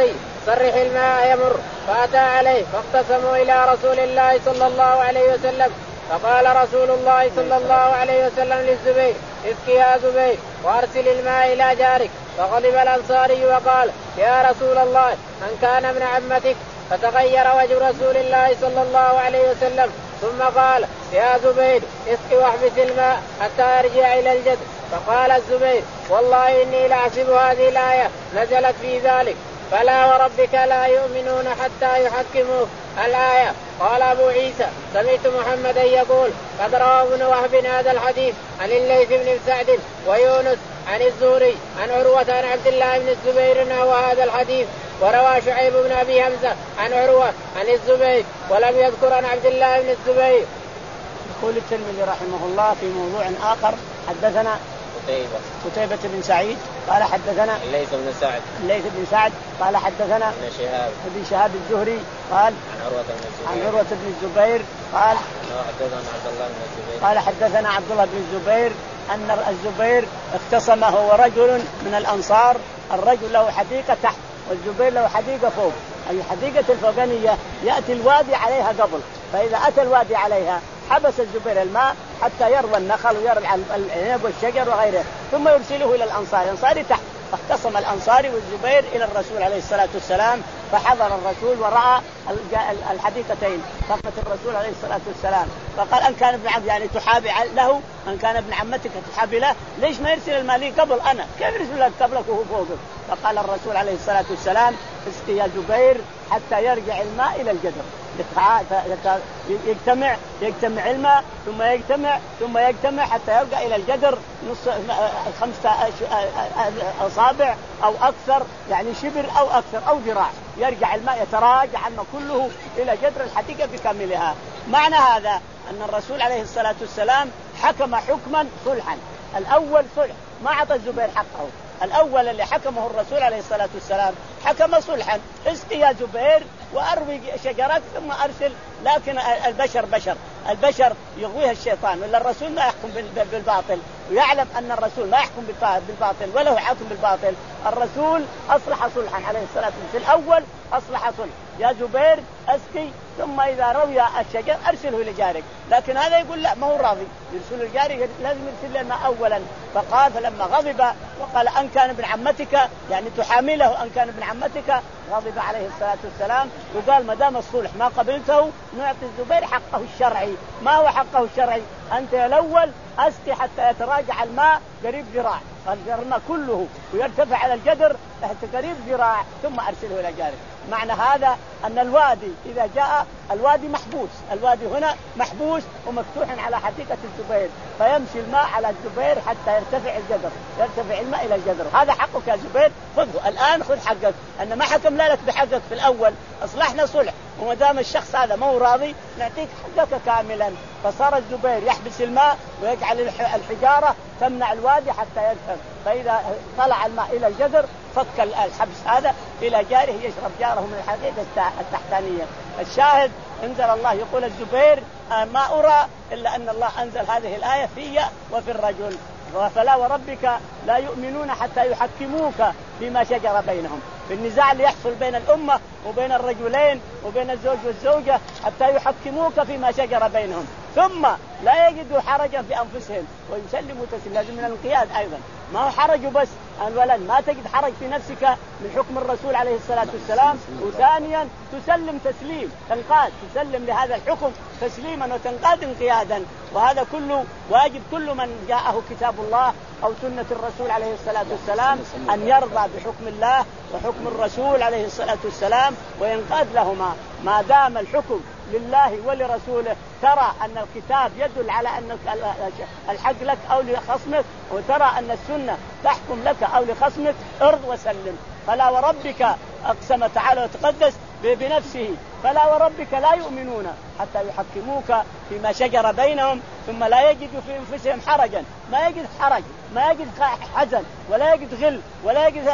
صرح الماء يمر. فأتى عليه فاختصموا إلى رسول الله صلى الله عليه وسلم. فقال رسول الله صلى الله عليه وسلم للزبير اسق يا زبير وأرسل الماء إلى جارك. فغضب الأنصاري وقال يا رسول الله من كان ابن عمتك. فتغير وجه رسول الله صلى الله عليه وسلم ثم قال يا زبير اسق واحبس الماء حتى يرجع إلى الجد. فقال الزبير والله إني لأحسب هذه الآية نزلت في ذلك فلا وربك لا يؤمنون حتى يحكموه الآية. قال أبو عيسى سمعت محمدا يقول قد روى ابن وهب هذا الحديث عن الليث بن سعد ويونس عن الزهري عن عروة عن عبد الله بن الزبير نحو هذا الحديث. وروى شعيب بن أبي حمزة عن عروة عن الزبير ولم يذكر عن عبد الله بن الزبير. يقول الترمذي رحمه الله في موضوع آخر حدثنا قتيبة قتيبة بن سعيد قال حدثنا الليث بن سعد الليث بن سعد قال حدثنا ابن شهاب ابن شهاب الزهري قال عن عروة بن الزبير عن عروة بن الزبير قال حدثنا عبد الله بن الزبير قال حدثنا عبد الله بن الزبير أن الزبير اختصم هو رجل من الأنصار. الرجل له حديقة تحت والزبير له حديقة فوق. الحديقة الفوقانية يأتي الوادي عليها قبل، فإذا أتى الوادي عليها حبس الزبير الماء حتى يروى النخل ويرعى العنب والشجر وغيره ثم يرسله إلى الأنصار. الأنصاري تحت. فاختصم الأنصاري والزبير إلى الرسول عليه الصلاة والسلام فحضر الرسول ورأى الحديقتين. فقط الرسول عليه الصلاة والسلام فقال أن كان ابن عم يعني تحابي له أن كان ابن عمتك تحابي له ليش ما يرسل المالي قبل أنا كيف يرسل لك قبلك وهو فوقك. فقال الرسول عليه الصلاة والسلام اسقي يا زبير حتى يرجع الماء إلى الجدر. يجتمع يجتمع الماء ثم يجتمع ثم يجتمع حتى يرجع إلى الجدر نص خمسة أصابع أو أكثر يعني شبر أو أكثر أو ذراع. يرجع الماء يتراجع عنه كله إلى جدر الحديقة بكاملها. معنى هذا أن الرسول عليه الصلاة والسلام حكم حكما صلحا. الأول صلح ما أعطى الزبير حقه. الأول اللي حكمه الرسول عليه الصلاة والسلام حكم صلحا اسقي يا زبير وأروي شجرك ثم أرسل. لكن البشر بشر البشر يغويها الشيطان ولا الرسول ما يحكم بالباطل ويعلم أن الرسول ما يحكم بالباطل وله حكم بالباطل. الرسول أصلح صلحا عليه الصلاة والسلام. في الأول أصلح صلح يا زبير أسقي ثم إذا روي الشجر أرسله لجارك. لكن هذا يقول لا ما هو راضي يرسل لجارك لازم يرسل لنا أولا. فقال فلما غضب وقال أن كان ابن عمتك يعني تحامله أن كان ابن عمتك غضب عليه الصلاة والسلام وقال ما دام الصلح ما قبلته نعطي الزبير حقه الشرعي. ما هو حقه الشرعي؟ أنت الأول أسقي حتى يتراجع الماء قريب ذراع الماء كله ويرتفع على الجدر تحت قريب ذراع ثم أرسله إلى جارك. معنى هذا أن الوادي إذا جاء الوادي محبوس. الوادي هنا محبوس ومفتوح على حديقة الزبير فيمشي الماء على الزبير حتى يرتفع الجدر يرتفع الماء إلى الجدر. هذا حقك يا زبير خذه الآن خذ حقك. أن ما حكم لك بحقك في الأول أصلحنا صلح وما دام الشخص هذا ما هو راضي نعطيك حقك كاملا. فصار الزبير يحبس الماء ويجعل الحجارة تمنع الوادي حتى يذهب. فإذا طلع الماء إلى الجدر فك الحبس هذا إلى جاره يشرب جاره من الحديقة التحتانية. الشاهد انزل الله يقول الزبير ما أرى إلا أن الله أنزل هذه الآية في وفي الرجل فلا وربك لا يؤمنون حتى يحكموك فيما شجر بينهم. في النزاع اللي يحصل بين الأمة وبين الرجلين وبين الزوج والزوجة حتى يحكموك فيما شجر بينهم ثم لا يجدوا حرجا في أنفسهم ويسلموا تسليما. لازم من الانقياد أيضا ما هو حرج بس الولد ما تجد حرج في نفسك من حكم الرسول عليه الصلاة والسلام. وثانيا تسلم تسليم تنقاد تسلم لهذا الحكم تسليما وتنقاد انقيادا. وهذا كله واجب كل من جاءه كتاب الله أو سنة الرسول عليه الصلاة والسلام أن يرضى بحكم الله وحكم الرسول عليه الصلاة والسلام وينقاد لهما. ما دام الحكم لله ولرسوله ترى أن الكتاب يدل على أن الحق لك أو لخصمك وترى أن السنة تحكم لك أو لخصمك ارض وسلم. فلا وربك أقسم تعالى وتقدس بنفسه فلا وربك لا يؤمنون حتى يحكموك فيما شجر بينهم ثم لا يجدوا في أنفسهم حرجا. ما يجد حرج ما يجد حزن ولا يجد غل ولا يجد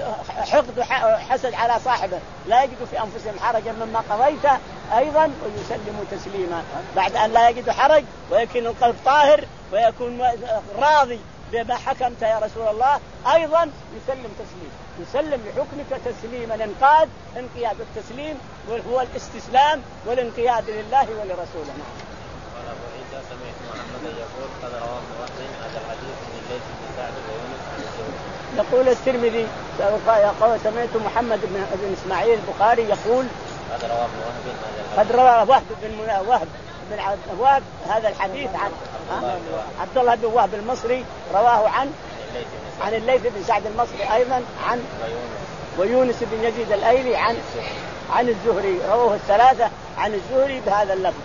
حقد وحسد على صاحبه. لا يجد في أنفسهم حرجا مما قضيت أيضا ويسلموا تسليما. بعد أن لا يجد حرج ويكون القلب طاهر ويكون راضي بما حكمت يا رسول الله أيضا يسلم تسليم، يسلم لحكمك تسليما انقاد انقياد التسليم وهو الاستسلام والانقياد لله ولرسوله. قال أبو عيسى سمعت محمدا يقول قد رواه ابن وهب هذا الحديث من الليث بن سعد ويونس عن الزهري. يقول الترمذي يقول سمعت محمد بن إسماعيل البخاري يقول قد رواه ابن وهب هذا قد رواه وهب بن وهب بن وهب هذا الحديث عن عبد الله بن وهب المصري رواه عن عن الليث بن سعد المصري أيضا عن ويونس بن يزيد الأيلي عن عن الزهري، رواه الثلاثة عن الزهري بهذا اللفظ.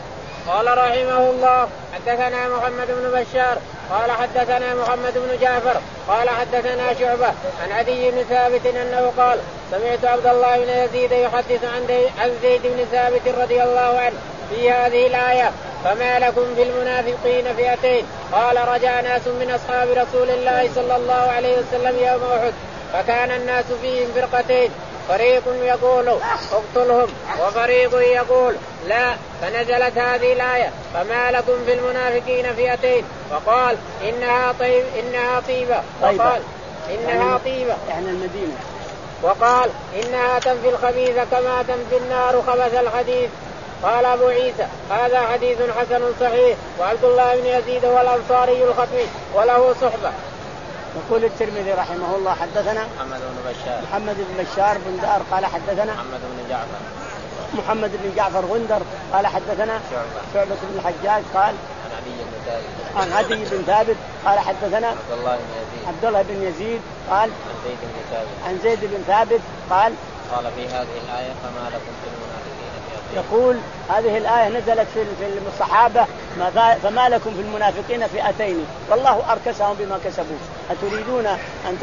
قال رحمه الله حدثنا محمد بن بشار قال حدثنا محمد بن جعفر قال حدثنا شعبة عن عدي بن ثابت أنه قال سمعت عبد الله بن يزيد يحدث عن زيد بن ثابت رضي الله عنه في هذه الآية فما لكم في المنافقين فئتين قال رجع ناس من أصحاب رسول الله صلى الله عليه وسلم يوم أحد فكان الناس فيهم فرقتين فريق يقول اقتلهم وفريق يقول لا، فنزلت هذه الآية فما لكم في المنافقين فئتين وقال إنها طيب إنها طيبة وقال إنها طيبة يعني المدينة وقال إنها تنفي الخبيث كما تنفي النار خبث الحديث. قال أبو عيسى هذا حديث حسن صحيح وعبد الله بن يزيد هو الأنصاري الختمي وله صحبة. يقول الترمذي رحمه الله حدثنا محمد بن بشار محمد بن بشار بن دار قال حدثنا محمد بن جعفر محمد بن جعفر غندر قال حدثنا شعبة شعبة بن الحجاج قال عن عدي بن ثابت عن عدي بن ثابت قال حدثنا عبد الله بن يزيد عبد الله بن يزيد قال عن زيد بن ثابت عن زيد بن ثابت قال قال في هذه الآية فما لكم في المنافقين فئتين. يقول هذه الآية نزلت في في الصحابة فما لكم في المنافقين فئتين والله أركسهم بما كسبوا أتريدون أن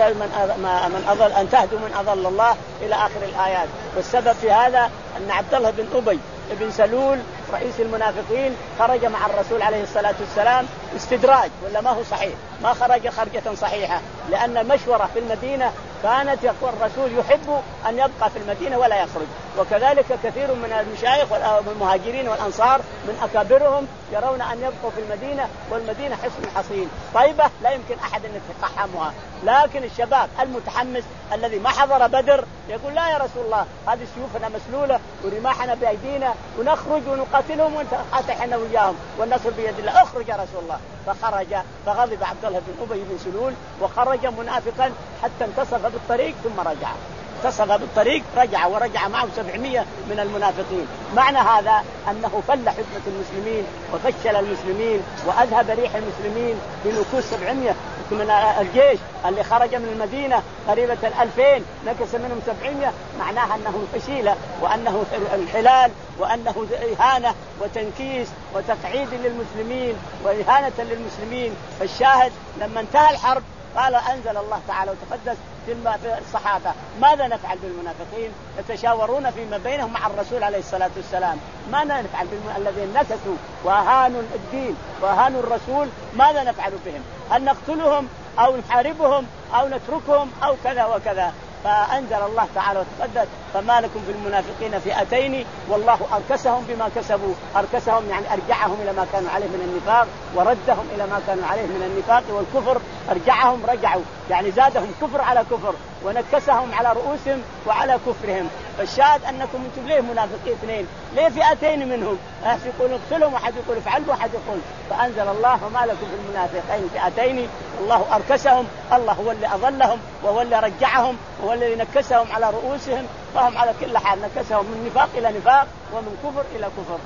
من أضل أن تهدوا من أضل الله إلى آخر الآيات. والسبب في هذا أن عبد الله بن أبي بن سلول رئيس المنافقين خرج مع الرسول عليه الصلاة والسلام استدراج ولا ما هو صحيح، ما خرج خرجة صحيحة لأن المشورة في المدينة كانت يقول الرسول يحب أن يبقى في المدينة ولا يخرج، وكذلك كثير من المشايخ والمهاجرين والأنصار من أكابرهم يرون أن يبقوا في المدينة والمدينة حصن حصين طيبة لا يمكن أحد أن يتقحمها. لكن الشباب المتحمس الذي ما حضر بدر يقول لا يا رسول الله هذه سيوفنا مسلولة ورماحنا بأيدينا ونخرج ونقاتلهم ونقاتل احنا وياهم والنصر بيد الله، اخرج يا رسول الله. فخرج فغضب عبد الله بن أبي بن سلول وخرج منافقا حتى انتصف بالطريق ثم رجع انتصف بالطريق رجع ورجع معه سبعمائة من المنافقين. معنى هذا أنه فل حكمة المسلمين وفشل المسلمين وأذهب ريح المسلمين بنكوس سبعمائة من الجيش اللي خرج من المدينة قريبة الألفين نكس منهم سبعمائة، معناها أنه فشيلة وأنه انحلال وأنه إهانة وتنكيس وتقعيد للمسلمين وإهانة للمسلمين. فالشاهد لما انتهى الحرب قال أنزل الله تعالى وتقدس في الصحابة ماذا نفعل بالمنافقين؟ يتشاورون فيما بينهم مع الرسول عليه الصلاة والسلام ماذا نفعل بالذين نكثوا وأهانوا الدين وأهانوا الرسول، ماذا نفعل بهم؟ هل نقتلهم أو نحاربهم أو نتركهم أو كذا وكذا؟ فأنزل الله تعالى وتقدس فما لكم في المنافقين فئتين والله أركسهم بما كسبوا. أركسهم يعني أرجعهم إلى ما كانوا عليه من النفاق وردهم إلى ما كانوا عليه من النفاق والكفر. أرجعهم رجعوا يعني زادهم كفر على كفر ونكسهم على رؤوسهم وعلى كفرهم. فالشاهد أنكم أنتم ليه منافقين اثنين؟ ليه فئتين منهم؟ أحد يقول اقتلهم وأحد يقول افعلوا وأحد يقول. فأنزل الله وما لكم في المنافقين فئتين والله أركسهم. الله هو اللي أضلهم وهو اللي رجعهم وهو اللي نكسهم على رؤوسهم فهم على كل حال نكسهم من نفاق إلى نفاق ومن كفر إلى كفر.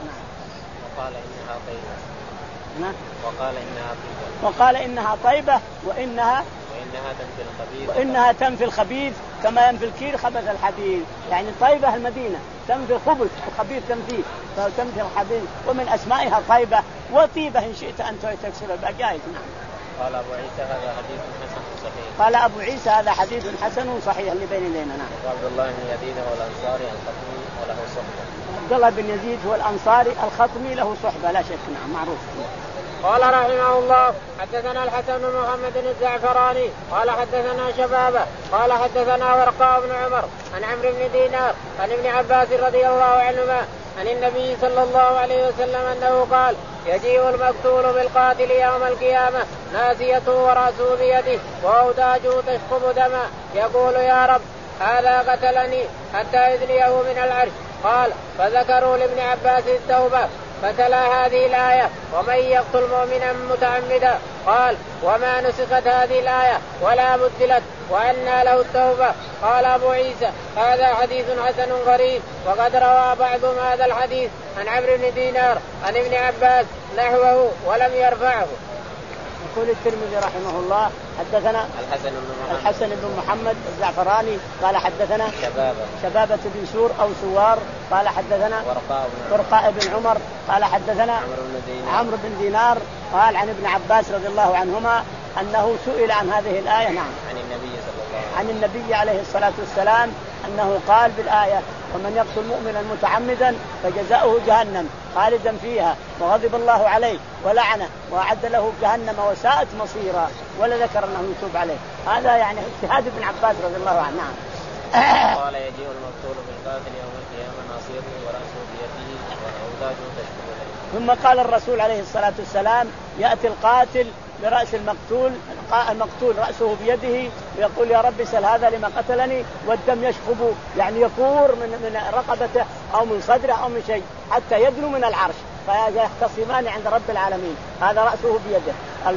وقال إنها طيبة نعم. وقال إنها طيبة وقال إنها طيبة وإنها وإنها تنفي الخبيث وإنها تنفي الخبيث كما ينفي الكير خبث الحديد. يعني طيبة المدينة تنفي الخبث الخبيث تنفي تنفي الحديد ومن أسمائها طيبة وطيبة إن شئت أن تكسر البجائز. قال أبو عيسى هذا حديث حسن صحيح. قال أبو عيسى هذا حديث حسن صحيح اللي بين يدينا. نعم. وعبد الله بن يزيد هو الأنصاري الختمي وله صحبة. عبد الله بن يزيد هو الأنصاري الختمي له صحبة لا شك. نعم معروف. قال رحمه الله حدثنا الحسن بن محمد الزعفراني قال حدثنا شبابه قال حدثنا ورقاء بن عمر عن عمرو بن دينار عن ابن عباس رضي الله عنهما عن النبي صلى الله عليه وسلم أنه قال يجيء المقتول بالقاتل يوم القيامة ناسيته ورأسه بيده وأوداجه تشخب دما يقول يا رب هذا قتلني حتى يدنيه من العرش. قال فذكروا لابن عباس التوبة فتلا هذه الآية ومن يقتل مؤمنا متعمدا. قال وما نسخت هذه الآية ولا بدلت وأنى له التوبة. قال أبو عيسى هذا حديث حسن غريب. وقد روى بعضهم هذا الحديث عن عمرو بن دينار عن ابن عباس نحوه ولم يرفعه. يقول الترمذي رحمه الله حدثنا الحسن بن محمد, الحسن بن محمد الزعفراني قال حدثنا شبابة, شبابة بن سور أو سوار قال حدثنا ورقاء بن عمر قال حدثنا عمرو بن دينار قال عن ابن عباس رضي الله عنهما أنه سئل عن هذه الآية. نعم عن النبي صلى الله عليه وسلم عن النبي عليه الصلاة والسلام أنه قال بالآية ومن يقتل مؤمنا متعمدا فجزاؤه جهنم خالدا فيها وغضب الله عليه ولعنه وأعد له جهنم وساءت مصيرا ولا ذكر أنه يتوب عليه. هذا يعني اجتهاد ابن عباس رضي الله عنه. نعم. قال يجيء المقتول بالقاتل يوم القيامة ناصيته ورأسه بيده وأوداجه تشخب دما. ثم قال الرسول عليه الصلاة والسلام يأتي القاتل برأس المقتول المقتول رأسه بيده ويقول يا رب سل هذا لما قتلني والدم يشخب يعني يفور من من رقبته أو من صدره أو من شيء حتى يدنو من العرش فيختصمان عند رب العالمين. هذا رأسه بيده.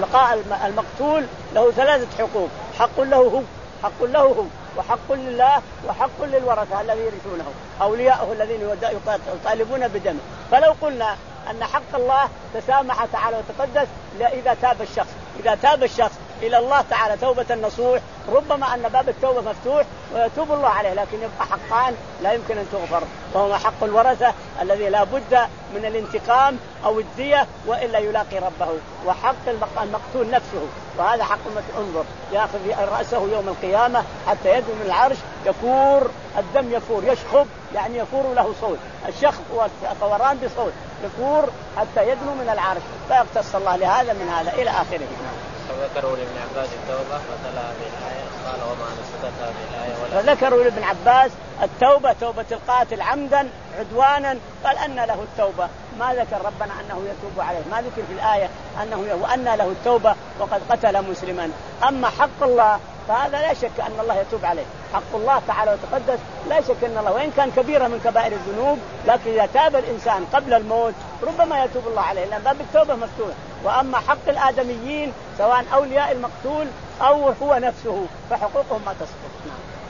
المقتول له ثلاثة حقوق حق له هو حق له هو وحق لله وحق للورثة الذين يرثونه أولياءه الذين يطالبون بدمه. فلو قلنا أن حق الله تسامح تعالى وتقدس إذا تاب الشخص إذا تاب الشخص إلى الله تعالى توبة نصوح ربما أن باب التوبة مفتوح ويتوب الله عليه لكن يبقى حقان لا يمكن أن تغفر فهما حق الورثة الذي لا بد من الانتقام أو الدية وإلا يلاقي ربه وحق المقتول نفسه وهذا حق انظر يأخذ رأسه يوم القيامة حتى يدنو من العرش يفور الدم يفور يشخب يعني يفور له صوت الشخب والفوران بصوت يفور حتى يدنو من العرش فيقتص الله لهذا من هذا إلى آخره. فذكروا لابن عباس التوبة فتلا هذه الآية قال وما نسخت هذه الآية ولا فذكروا لابن عباس التوبة توبة القاتل عمدا عدوانا قال أن له التوبة ما ذكر ربنا أنه يتوب عليه ما ذكر في الآية أنه وأن له التوبة وقد قتل مسلما. أما حق الله فهذا لا شك أن الله يتوب عليه حق الله تعالى وتقدس لا شك أن الله وإن كان كبيرة من كبائر الذنوب لكن إذا تاب الإنسان قبل الموت ربما يتوب الله عليه لأن باب التوبة مفتوح. وأما حق الآدميين سواء أولياء المقتول أو هو نفسه فحقوقهم ما تسقط.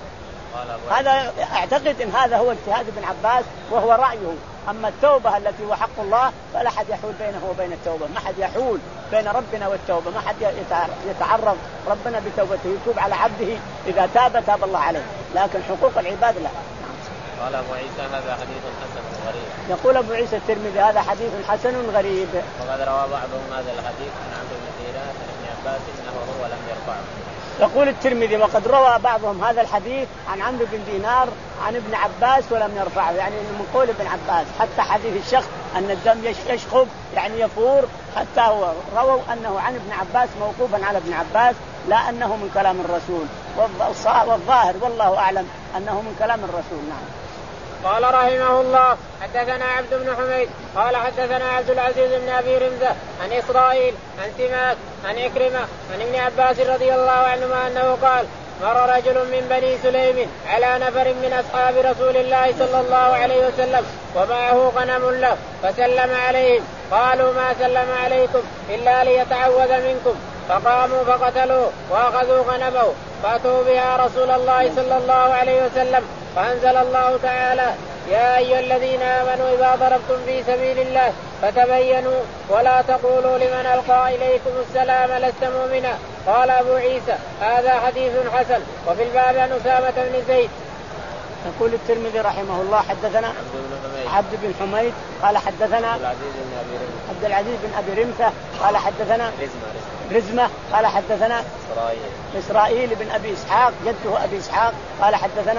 هذا أعتقد أن هذا هو اجتهاد ابن عباس وهو رأيه. أما التوبة التي هو حق الله فلا حد يحول بينه وبين التوبة ما حد يحول بين ربنا والتوبة ما حد يتعرض ربنا بتوبته يتوب على عبده إذا تاب تاب الله عليه لكن حقوق العباد لا. قال أبو عيسى هذا حديث حسن غريب. يقول أبو عيسى الترمذي هذا حديث حسن غريب. وقد روى بعضهم هذا الحديث عن عمرو بن دينار عن ابن عباس إنه هو لم يرفعه. يقول الترمذي وقد روى بعضهم هذا الحديث عن عمرو بن دينار عن ابن عباس ولم يرفعه يعني من قول ابن عباس حتى حديث الشخص أن الدم يشخب يعني يفور حتى هو رووا أنه عن ابن عباس موقوفا على ابن عباس لا أنه من كلام الرسول والظاهر والله أعلم أنه من كلام الرسول. نعم. قال رحمه الله حدثنا عبد بن حميد قال حدثنا عبد العزيز بن أبي رمزة عن إسرائيل عن سماك عن عكرمة عن ابن عباس رضي الله عنهما أنه قال مر رجل من بني سليم على نفر من أصحاب رسول الله صلى الله عليه وسلم ومعه غنم له فسلم عليهم قالوا ما سلم عليكم إلا ليتعوذ منكم فقاموا فقتلوه وأخذوا غنمه فأتوا بها رسول الله صلى الله عليه وسلم فأنزل الله تعالى يا أيها الذين آمنوا إذا ضربتم في سبيل الله فتبينوا ولا تقولوا لمن ألقى إليكم السلام لست مؤمنا. قال أبو عيسى هذا حديث حسن. وفي الباب عن أسامة بن زيد. يقول الترمذي رحمه الله حدثنا عبد بن حميد قال حدثنا عبد العزيز بن أبي رمثة قال حدثنا رزمة قال حدثنا إسرائيل إسرائيل بن أبي إسحاق جده أبي إسحاق قال حدثنا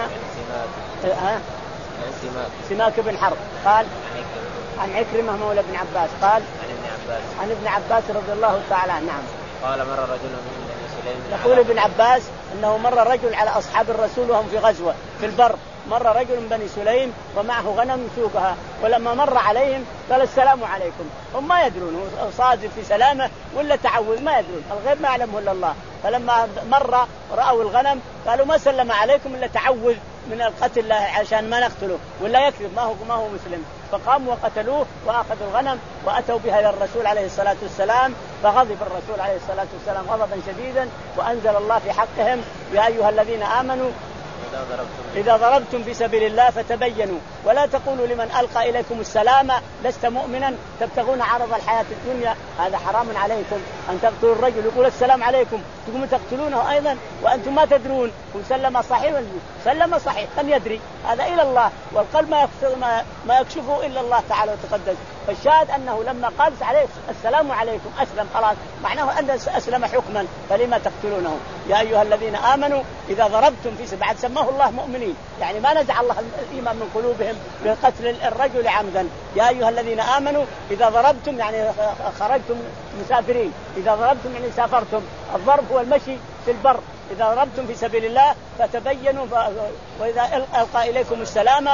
ها سماك سماك بن حرب قال عن عكرمة مولى ابن عباس قال عن ابن عباس عن ابن عباس رضي الله تعالى عنه. نعم. قال مر رجل من بني سليم يقول ابن عباس أنه مر رجل على أصحاب الرسول وهم في غزوة في البر مر رجل من بني سليم ومعه غنم سوقها، ولما مر عليهم قال السلام عليكم. هم ما يدرون صادق في سلامه ولا تعوذ، ما يدرون، الغيب ما يعلمه الا الله. فلما مر رأوا الغنم قالوا ما سلم عليكم الا تعوذ من القتل عشان ما نقتله ولا يكذب، ما هو ما هو مسلم. فقاموا وقتلوه واخذوا الغنم واتوا بها الى الرسول عليه الصلاه والسلام، فغضب الرسول عليه الصلاه والسلام غضبا شديدا، وانزل الله في حقهم يا ايها الذين امنوا إذا ضربتم في سبيل الله فتبينوا ولا تقولوا لمن ألقى إليكم السلام لست مؤمنا تبتغون عرض الحياة الدنيا، هذا حرام عليكم أن تقتلوا الرجل يقول السلام عليكم تقوموا تقتلونه أيضا وأنتم ما تدرون. وسلم صحيح سلم صحيح من يدري، هذا إلى الله، والقلب ما ما, ما يكشفه إلا الله تعالى وتقدس. فالشاهد أنه لما قال عليه السلام عليكم أسلم خلاص، معناه أن أسلم حكما، فلما تقتلونه؟ يا أيها الذين آمنوا إذا ضربتم في سبيل، بعد سماه الله مؤمنين، يعني ما نزع الله الإيمان من قلوبهم بقتل الرجل عمدا. يا أيها الذين آمنوا إذا ضربتم يعني خرجتم مسافرين، إذا ضربتم يعني سافرتم، الضرب هو المشي في البر، إذا ضربتم في سبيل الله فتبينوا، وإذا ألقى إليكم السلام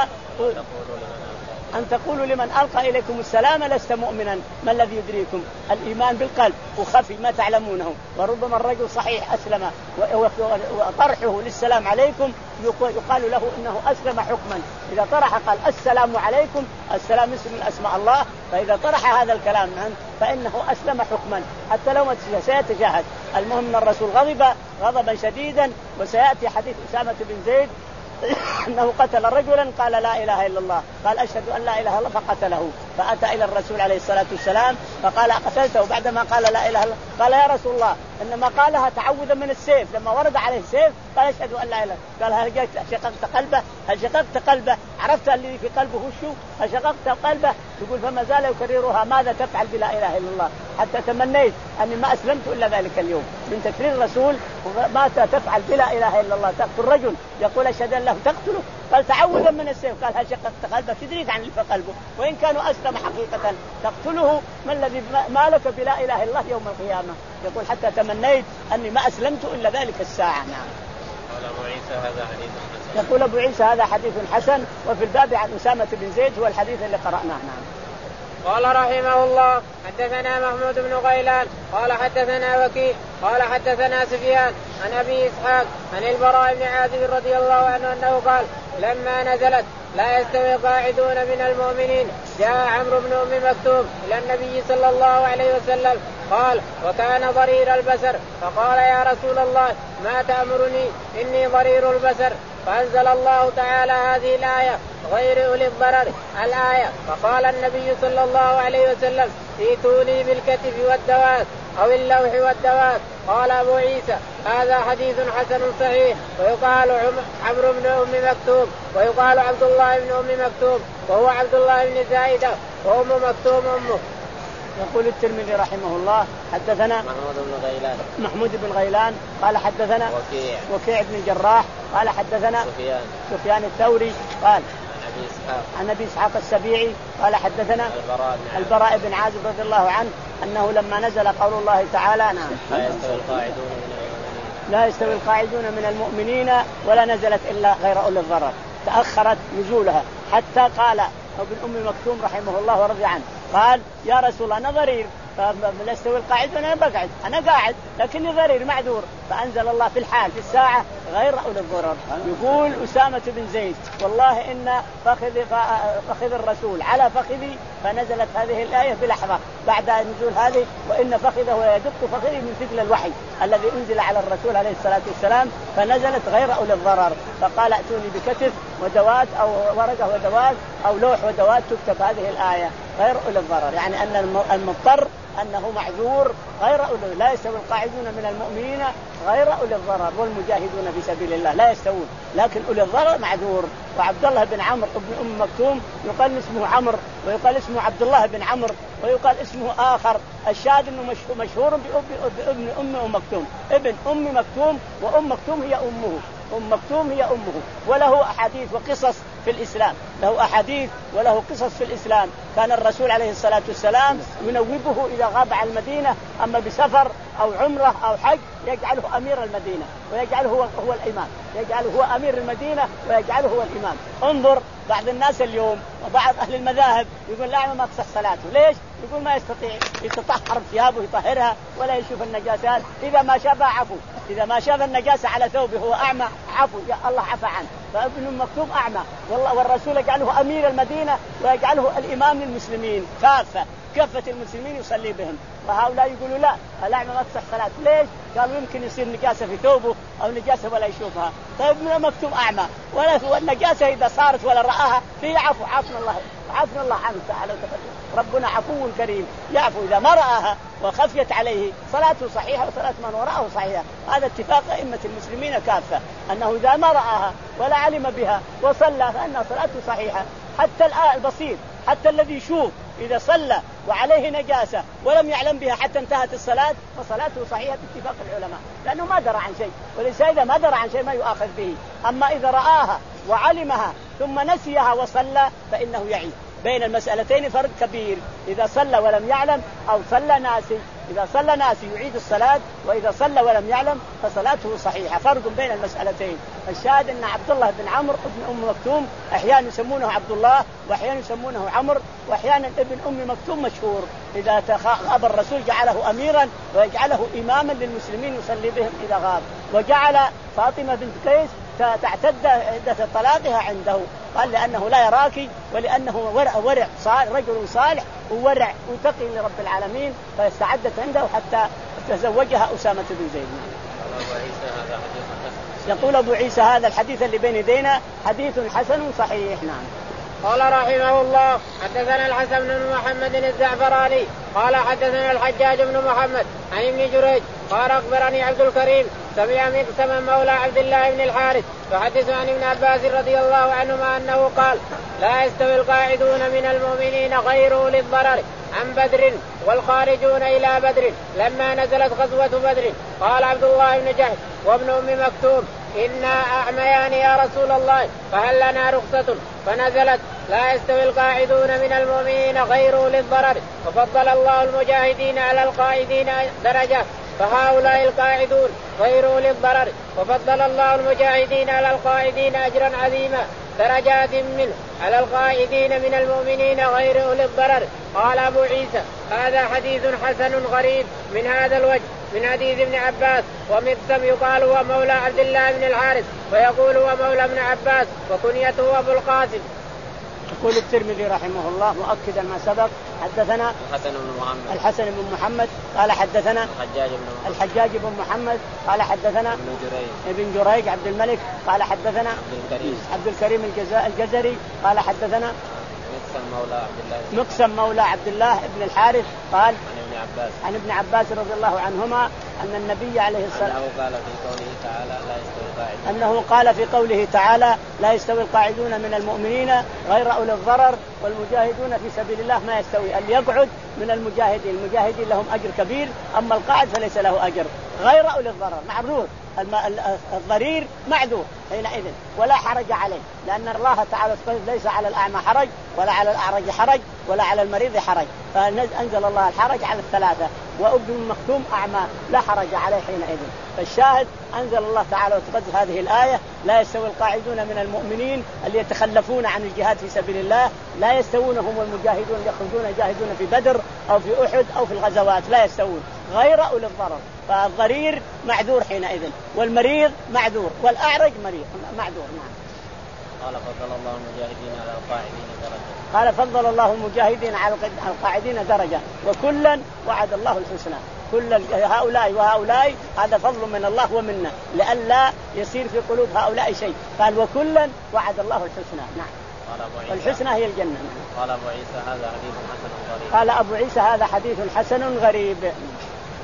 أن تقولوا لمن ألقى إليكم السلام لست مؤمنا، ما الذي يدريكم؟ الإيمان بالقلب وخفي ما تعلمونه، وربما الرجل صحيح أسلم وطرحه للسلام عليكم يقال له إنه أسلم حكما. إذا طرح قال السلام عليكم، السلام اسم من أسماء الله، فإذا طرح هذا الكلام فإنه أسلم حكما حتى لو سيتجاهد. المهم أن الرسول غضب غضبا شديدا، وسيأتي حديث أسامة بن زيد أنه قتل رجلا قال لا إله إلا الله، قال أشهد أن لا إله إلا الله فقتله، فأتى إلى الرسول عليه الصلاة والسلام فقال قتلته، بعدما قال لا إله إلا الله قال يا رسول الله إنما قالها تعوذا من السيف، لما ورد عليه السيف قال أشهد أن لا إله، قال هل شققت قلبه؟ هل شققت قلبه؟ عرفت الذي في قلبه وشو؟ هل شققت قلبه؟ يقول فما زال يكررها ماذا تفعل بلا إله إلا الله، حتى تمنيت أني ما أسلمت إلا ذلك اليوم. من تكرير الرسول ما تفعل بلا إله إلا الله، تقتل رجل يقول أشهد أن لا تقتله، قال تعوذا من السيف، قال هل شققت قلبه؟ تدريك عن اللي في قلبه، وإن كانوا أسلم حقيقة تقتله، ما الذي مالك بلا إله إلا الله يوم القيامة؟ يقول حتى تمنيت أني ما أسلمت إلا ذلك الساعة. نعم. قال أبو عيسى هذا حديث حسن. يقول أبو عيسى هذا حديث حسن، وفي الباب عن أسامة بن زيد هو الحديث اللي قرأناه. نعم. قال رحمه الله حدثنا محمود بن غيلان قال حدثنا وكيع قال حدثنا سفيان عن أبي إسحاق عن البراء بن عازب رضي الله عنه أنه قال لما نزلت لا يستوي قاعدون من المؤمنين جاء عمرو بن أم مكتوم إلى النبي صلى الله عليه وسلم قال وكان ضرير البصر، فقال يا رسول الله ما تأمرني إني ضرير البصر، فأنزل الله تعالى هذه الآية غير أولي الضرر الآية، فقال النبي صلى الله عليه وسلم ائتوني بالكتف والدوات أو اللوح والدوات. قال أبو عيسى هذا حديث حسن صحيح، ويقال عمرو بن أم مكتوم ويقال عبد الله بن أم مكتوم وهو عبد الله بن زايدة وأم مكتوم أمه. يقول الترمذي رحمه الله حدثنا محمود بن غيلان محمود بن غيلان قال حدثنا وكيع وكيع بن الجراح قال حدثنا سفيان سفيان الثوري قال عن أبي إسحاق عن أبي إسحاق السبيعي قال حدثنا البراء بن, البراء بن عازب رضي الله عنه أنه لما نزل قول الله تعالى نعم لا يستوي القاعدون من المؤمنين لا يستوي القاعدون من المؤمنين ولا نزلت إلا غير أولي الضرر، تأخرت نزولها حتى قال ابن أم مكتوم رحمه الله ورضي عنه قال يا رسول الله أنا ضرير، فلا يستوي القاعد أنا بقعد، أنا قاعد لكني ضرير معذور، فأنزل الله في الحال في الساعة غير أولي الضرر. يقول أسامة بن زيد والله إن فخذ فخذ الرسول على فخذي، فنزلت هذه الآية بلحظة بعد نزول هذه، وإن فخذه يدق فخذي من ثقل الوحي الذي أنزل على الرسول عليه الصلاة والسلام، فنزلت غير أولي الضرر، فقال ائتوني بكتف ودوات أو ورقة ودوات أو لوح ودوات تكتب هذه الآية غير أولي الضرر، يعني أن المضطر أنه معذور غير أولي، لا يستوي القاعدون من المؤمنين غير أولي الضرر والمجاهدون في سبيل الله لا يستوون، لكن أولي الضرر معذور. وعبد الله بن عمرو بن أم مكتوم يقال اسمه عمرو ويقال اسمه عبد الله بن عمرو ويقال اسمه آخر، الشاهد أنه مشهور بابن أم أم مكتوم، ابن أم مكتوم وأم مكتوم هي أمه، أم مكتوم هي أمه، وله أحاديث وقصص في الإسلام، له أحاديث وله قصص في الإسلام. كان الرسول عليه الصلاة والسلام ينوبه إذا غاب عن المدينة، أما بسفر أو عمرة أو حج يجعله أمير المدينة ويجعله هو, هو الإمام، يجعله هو أمير المدينة ويجعله هو الإمام. انظر بعض الناس اليوم وبعض أهل المذاهب يقول لا ما تصح صلاته. ليش؟ يقول ما يستطيع يتطهر ثيابه يطهرها ولا يشوف النجاسات، إذا ما شافها عفو، إذا ما شاف النجاسة على ثوبه هو أعمى عفو، يا الله عفى عنه. فابن مكتوم أعمى والله، والرسول يجعله أمير المدينة ويجعله الإمام للمسلمين كافة، كافة المسلمين يصلي بهم. وهؤلاء يقولوا لا الأعمى ما تصح صلاته. ليش؟ قالوا يمكن يصير نجاسة في ثوبه أو نجاسة ولا يشوفها. طيب ابن مكتوم أعمى ولا والنجاسة إذا صارت ولا رآها فيه عفو، عفنا الله عفنا الله عنه تعالى وتقدم. ربنا عفو كريم يعفو إذا ما رآها وخفيت عليه صلاته صحيحة وصلاة من وراءه صحيحة. هذا اتفاق أئمة المسلمين كافة أنه إذا ما رآها ولا علم بها وصلى فإن صلاته صحيحة. حتى البصير، حتى الذي يشوف إذا صلى وعليه نجاسة ولم يعلم بها حتى انتهت الصلاة فصلاته صحيحة باتفاق العلماء، لأنه ما درى عن شيء، وليس إذا ما درى عن شيء ما يؤاخذ به. أما إذا رآها وعلمها ثم نسيها وصلى فإنه يعيد. بين المسألتين فرق كبير، إذا صلى ولم يعلم أو صلى ناسي. إذا صلى ناسي يعيد الصلاة، وإذا صلى ولم يعلم فصلاته صحيحة. فرق بين المسألتين. الشاهد أن عبد الله بن عمرو ابن أم مكتوم أحيانا يسمونه عبد الله وأحيانا يسمونه عمرو وأحيانا ابن أم مكتوم مشهور. إذا غاب الرسول جعله أميرا ويجعله إماما للمسلمين يصلي بهم إذا غاب. وجعل فاطمة بنت قيس تعتد عدة طلاقها عنده، قال لأنه لا يراك ولأنه ورع ورع صالح، رجل صالح وورع وتقي لرب العالمين، فاستعدت عنده حتى تزوجها أسامة بن زيد. يقول أبو عيسى هذا الحديث اللي بين يدينا حديث حسن صحيح. نعم. قال رحمه الله حدثنا الحسن بن محمد الزعفراني قال حدثنا الحجاج بن محمد عن ابن جريج قال أخبرني عبد الكريم سمع مقسما مولى عبد الله بن الحارث فحدث عن ابن عباس رضي الله عنهما أنه قال لا يستوي القاعدون من المؤمنين غير أولي الضرر عن بدر والخارجون إلى بدر لما نزلت غزوة بدر. قال عبد الله بن جحش وابن أم مكتوم إنا أعميان يا رسول الله فهل لنا رخصة؟ فنزلت لا يستوي القاعدون من المؤمنين غير أولي الضرر وفضل الله المجاهدين على القاعدين درجة فهؤلاء القاعدون غير أولي الضرر وفضل الله المجاهدين على القاعدين أجرا عظيما درجات منه على القاعدين من المؤمنين غير أولي الضرر. قال أبو عيسى هذا حديث حسن غريب من هذا الوجه من حديث ابن عباس. ومقسم يقال هو مولى عبد الله بن الحارث ويقول هو مولى ابن عباس وكنيته أبو القاسم. يقول الترمذي رحمه الله مؤكدا ما سبق حدثنا الحسن بن محمد الحسن بن محمد قال حدثنا الحجاج بن الحجاج بن محمد قال حدثنا ابن جريج ابن جريج عبد الملك قال حدثنا عبد الكريم عبد الكريم الجزري قال حدثنا مقسم مولى عبد الله مقسم مولى عبد الله بن الحارث قال عن ابن عباس عن ابن عباس رضي الله عنهما أن النبي عليه الصلاة أنه قال في قوله تعالى لا يستوي القاعدون أنه قال في قوله تعالى لا يستوي القاعدون من المؤمنين غير أولي الضرر والمجاهدون في سبيل الله ما يستوي. اللي يقعد من المجاهدين المجاهدين لهم أجر كبير أما القاعد فليس له أجر. غير أولي الضرر معذور، الضرير معذور حينئذ ولا حرج عليه لأن الله تعالى ليس على الأعمى حرج ولا على الأعرج حرج ولا على المريض حرج، فأنزل الله الحرج على الثلاثة. وابن مكتوم أعمى لا حرج عليه حينئذ. فالشاهد أنزل الله تعالى وتقدس هذه الآية لا يستوي القاعدون من المؤمنين اللي يتخلفون عن الجهاد في سبيل الله لا يستوون هم المجاهدون يخرجون يجاهدون في بدر أو في أحد أو في الغزوات لا يستوون غير أولي الضرر. فالضرير معذور حينئذ والمريض معذور والأعرج مريض معذور. نعم. قال فضل الله المجاهدين على القاعدين درجة قال فضل الله المجاهدين على القاعدين درجة وكلا وعد الله الحسنى. كل هؤلاء وهؤلاء هذا فضل من الله ومنا لئلا يصير في قلوب هؤلاء شيء. قال وكلا وعد الله الحسنى. نعم. الحسنى هي الجنة. قال أبو عيسى هذا حديث حسن غريب. قال أبو عيسى هذا حديث حسن غريب.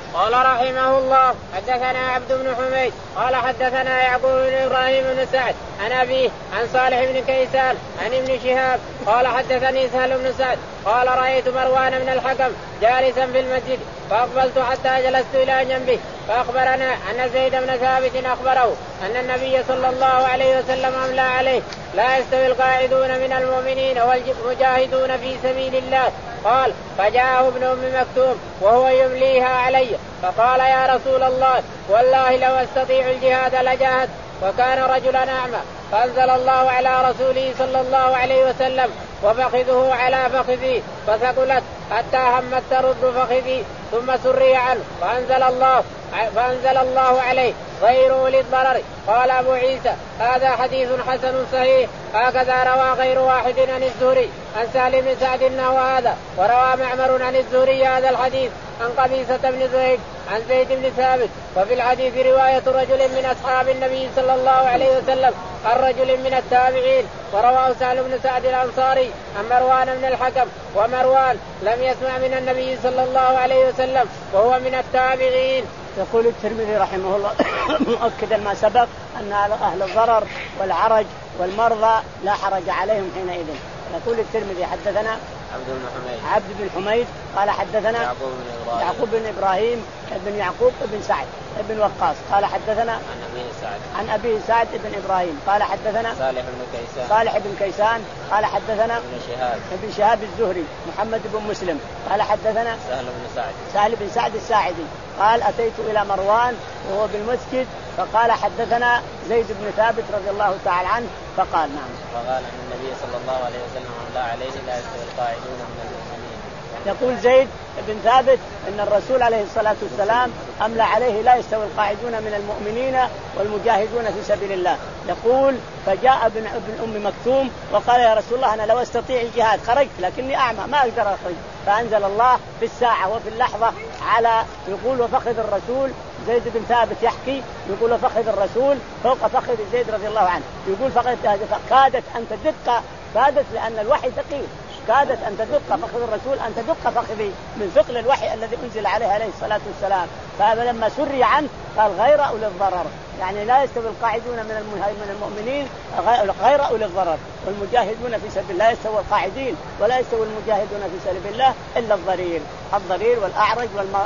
قال رحمه الله حدثنا عبد بن حميد قال حدثنا يعقوب بن ابراهيم بن سعد عن ابيه عن صالح بن كيسان عن ابن شهاب قال حدثني سهل بن سعد قال رايت مروان بن الحكم جالسا في المسجد فاقبلت حتى جلست الى جنبه فاخبرنا ان زيد بن ثابت اخبره ان النبي صلى الله عليه وسلم املى عليه لا يستوي القاعدون من المؤمنين والمجاهدون في سبيل الله. قال فجاءه ابن ام مكتوم وهو يمليها علي فقال يا رسول الله والله لو استطيع الجهاد لجاهد وكان رجلا اعمى فانزل الله على رسوله صلى الله عليه وسلم وفخذه على فخذي فثقلت حتى همت ترد فخذي ثم سري عنه فانزل الله فانزل الله عليه غير اولي الضرر. قال ابو عيسى هذا حديث حسن صحيح هكذا روى غير واحد عن الزهري عن سهل بن سعد نحو هذا وروى معمر عن الزهري هذا الحديث عن قبيصة بن زهيد عن زيد بن ثابت. وفي الحديث رواية رجل من أصحاب النبي صلى الله عليه وسلم عن رجل من التابعين ورواه سهل بن سعد الأنصاري عن مروان بن الحكم ومروان لم يسمع من النبي صلى الله عليه وسلم وهو من التابعين. يقول الترمذي رحمه الله مؤكدا ما سبق أن أهل الضرر والعرج والمرضى لا حرج عليهم حينئذ. يقول الترمذي حدثنا عبد بن حميد عبد بن حميد قال حدثنا يعقوب بن إبراهيم يعقوب بن إبراهيم بن يعقوب بن سعد بن وقاص قال حدثنا عن أبي سعد عن أبي سعد بن إبراهيم قال حدثنا صالح بن كيسان صالح بن كيسان قال حدثنا ابن شهاب ابن شهاب الزهري محمد بن مسلم قال حدثنا سهل بن سعد سهل بن سعد الساعدي قال أتيت إلى مروان وهو بالمسجد فقال حدثنا زيد بن ثابت رضي الله تعالى عنه فقال نعم فقال أن النبي صلى الله عليه وسلم لا عليه لا يستوي القاعدون من المؤمنين. يقول زيد بن ثابت ان الرسول عليه الصلاة والسلام املى عليه لا يستوي القاعدون من المؤمنين والمجاهدون في سبيل الله. يقول فجاء ابن ابن ام مكتوم وقال يا رسول الله انا لو استطيع الجهاد خرجت لكني اعمى ما اقدر اخرج. فانزل الله في الساعة وفي اللحظة على يقول وفخذ الرسول زيد بن ثابت يحكي يقول فخذ الرسول فوق فخذ زيد رضي الله عنه يقول فقد كادت ان تدق كادت لان الوحي ثقيل كادت أن تدق فخذ الرسول أن تدق فخذي من ثقل الوحي الذي أنزل عليه عليه الصلاة والسلام. فلما سري عنه قال غير أولي الضرر يعني لا يستوي القاعدون من المؤمنين غير أولي الضرر والمجاهدون في سبيل الله. لا يستوي القاعدين ولا يستوي المجاهدون في سبيل الله إلا الضرير الضرير والأعرج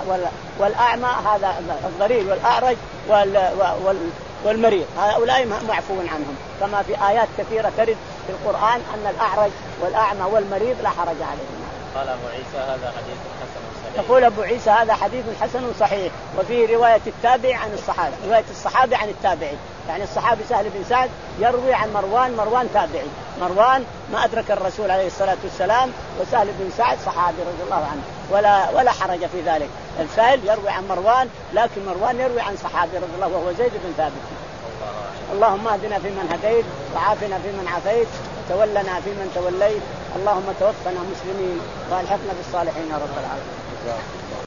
والأعمى هذا الضرير والأعرج والمريض هؤلاء معفو عنهم كما في آيات كثيرة ترد في القرآن أن الأعرج والأعمى والمريض لا حرج عليهم. قال أبو عيسى هذا حديث حسن صحيح. يقول أبو عيسى هذا حديث حسن صحيح. وفيه رواية التابع عن الصحابة رواية الصحابة عن التابعي يعني الصحابي سهل بن سعد يروي عن مروان مروان تابعي مروان ما أدرك الرسول عليه الصلاة والسلام وسهل بن سعد صحابي رضي الله عنه ولا ولا حرج في ذلك. السائل يروي عن مروان لكن مروان يروي عن صحابي رضي الله وهو زيد بن ثابت. اللهم اهدنا فيمن هديت وعافنا فيمن عافيت وتولنا فيمن توليت اللهم توفنا مسلمين والحقنا بالصالحين يا رب العالمين.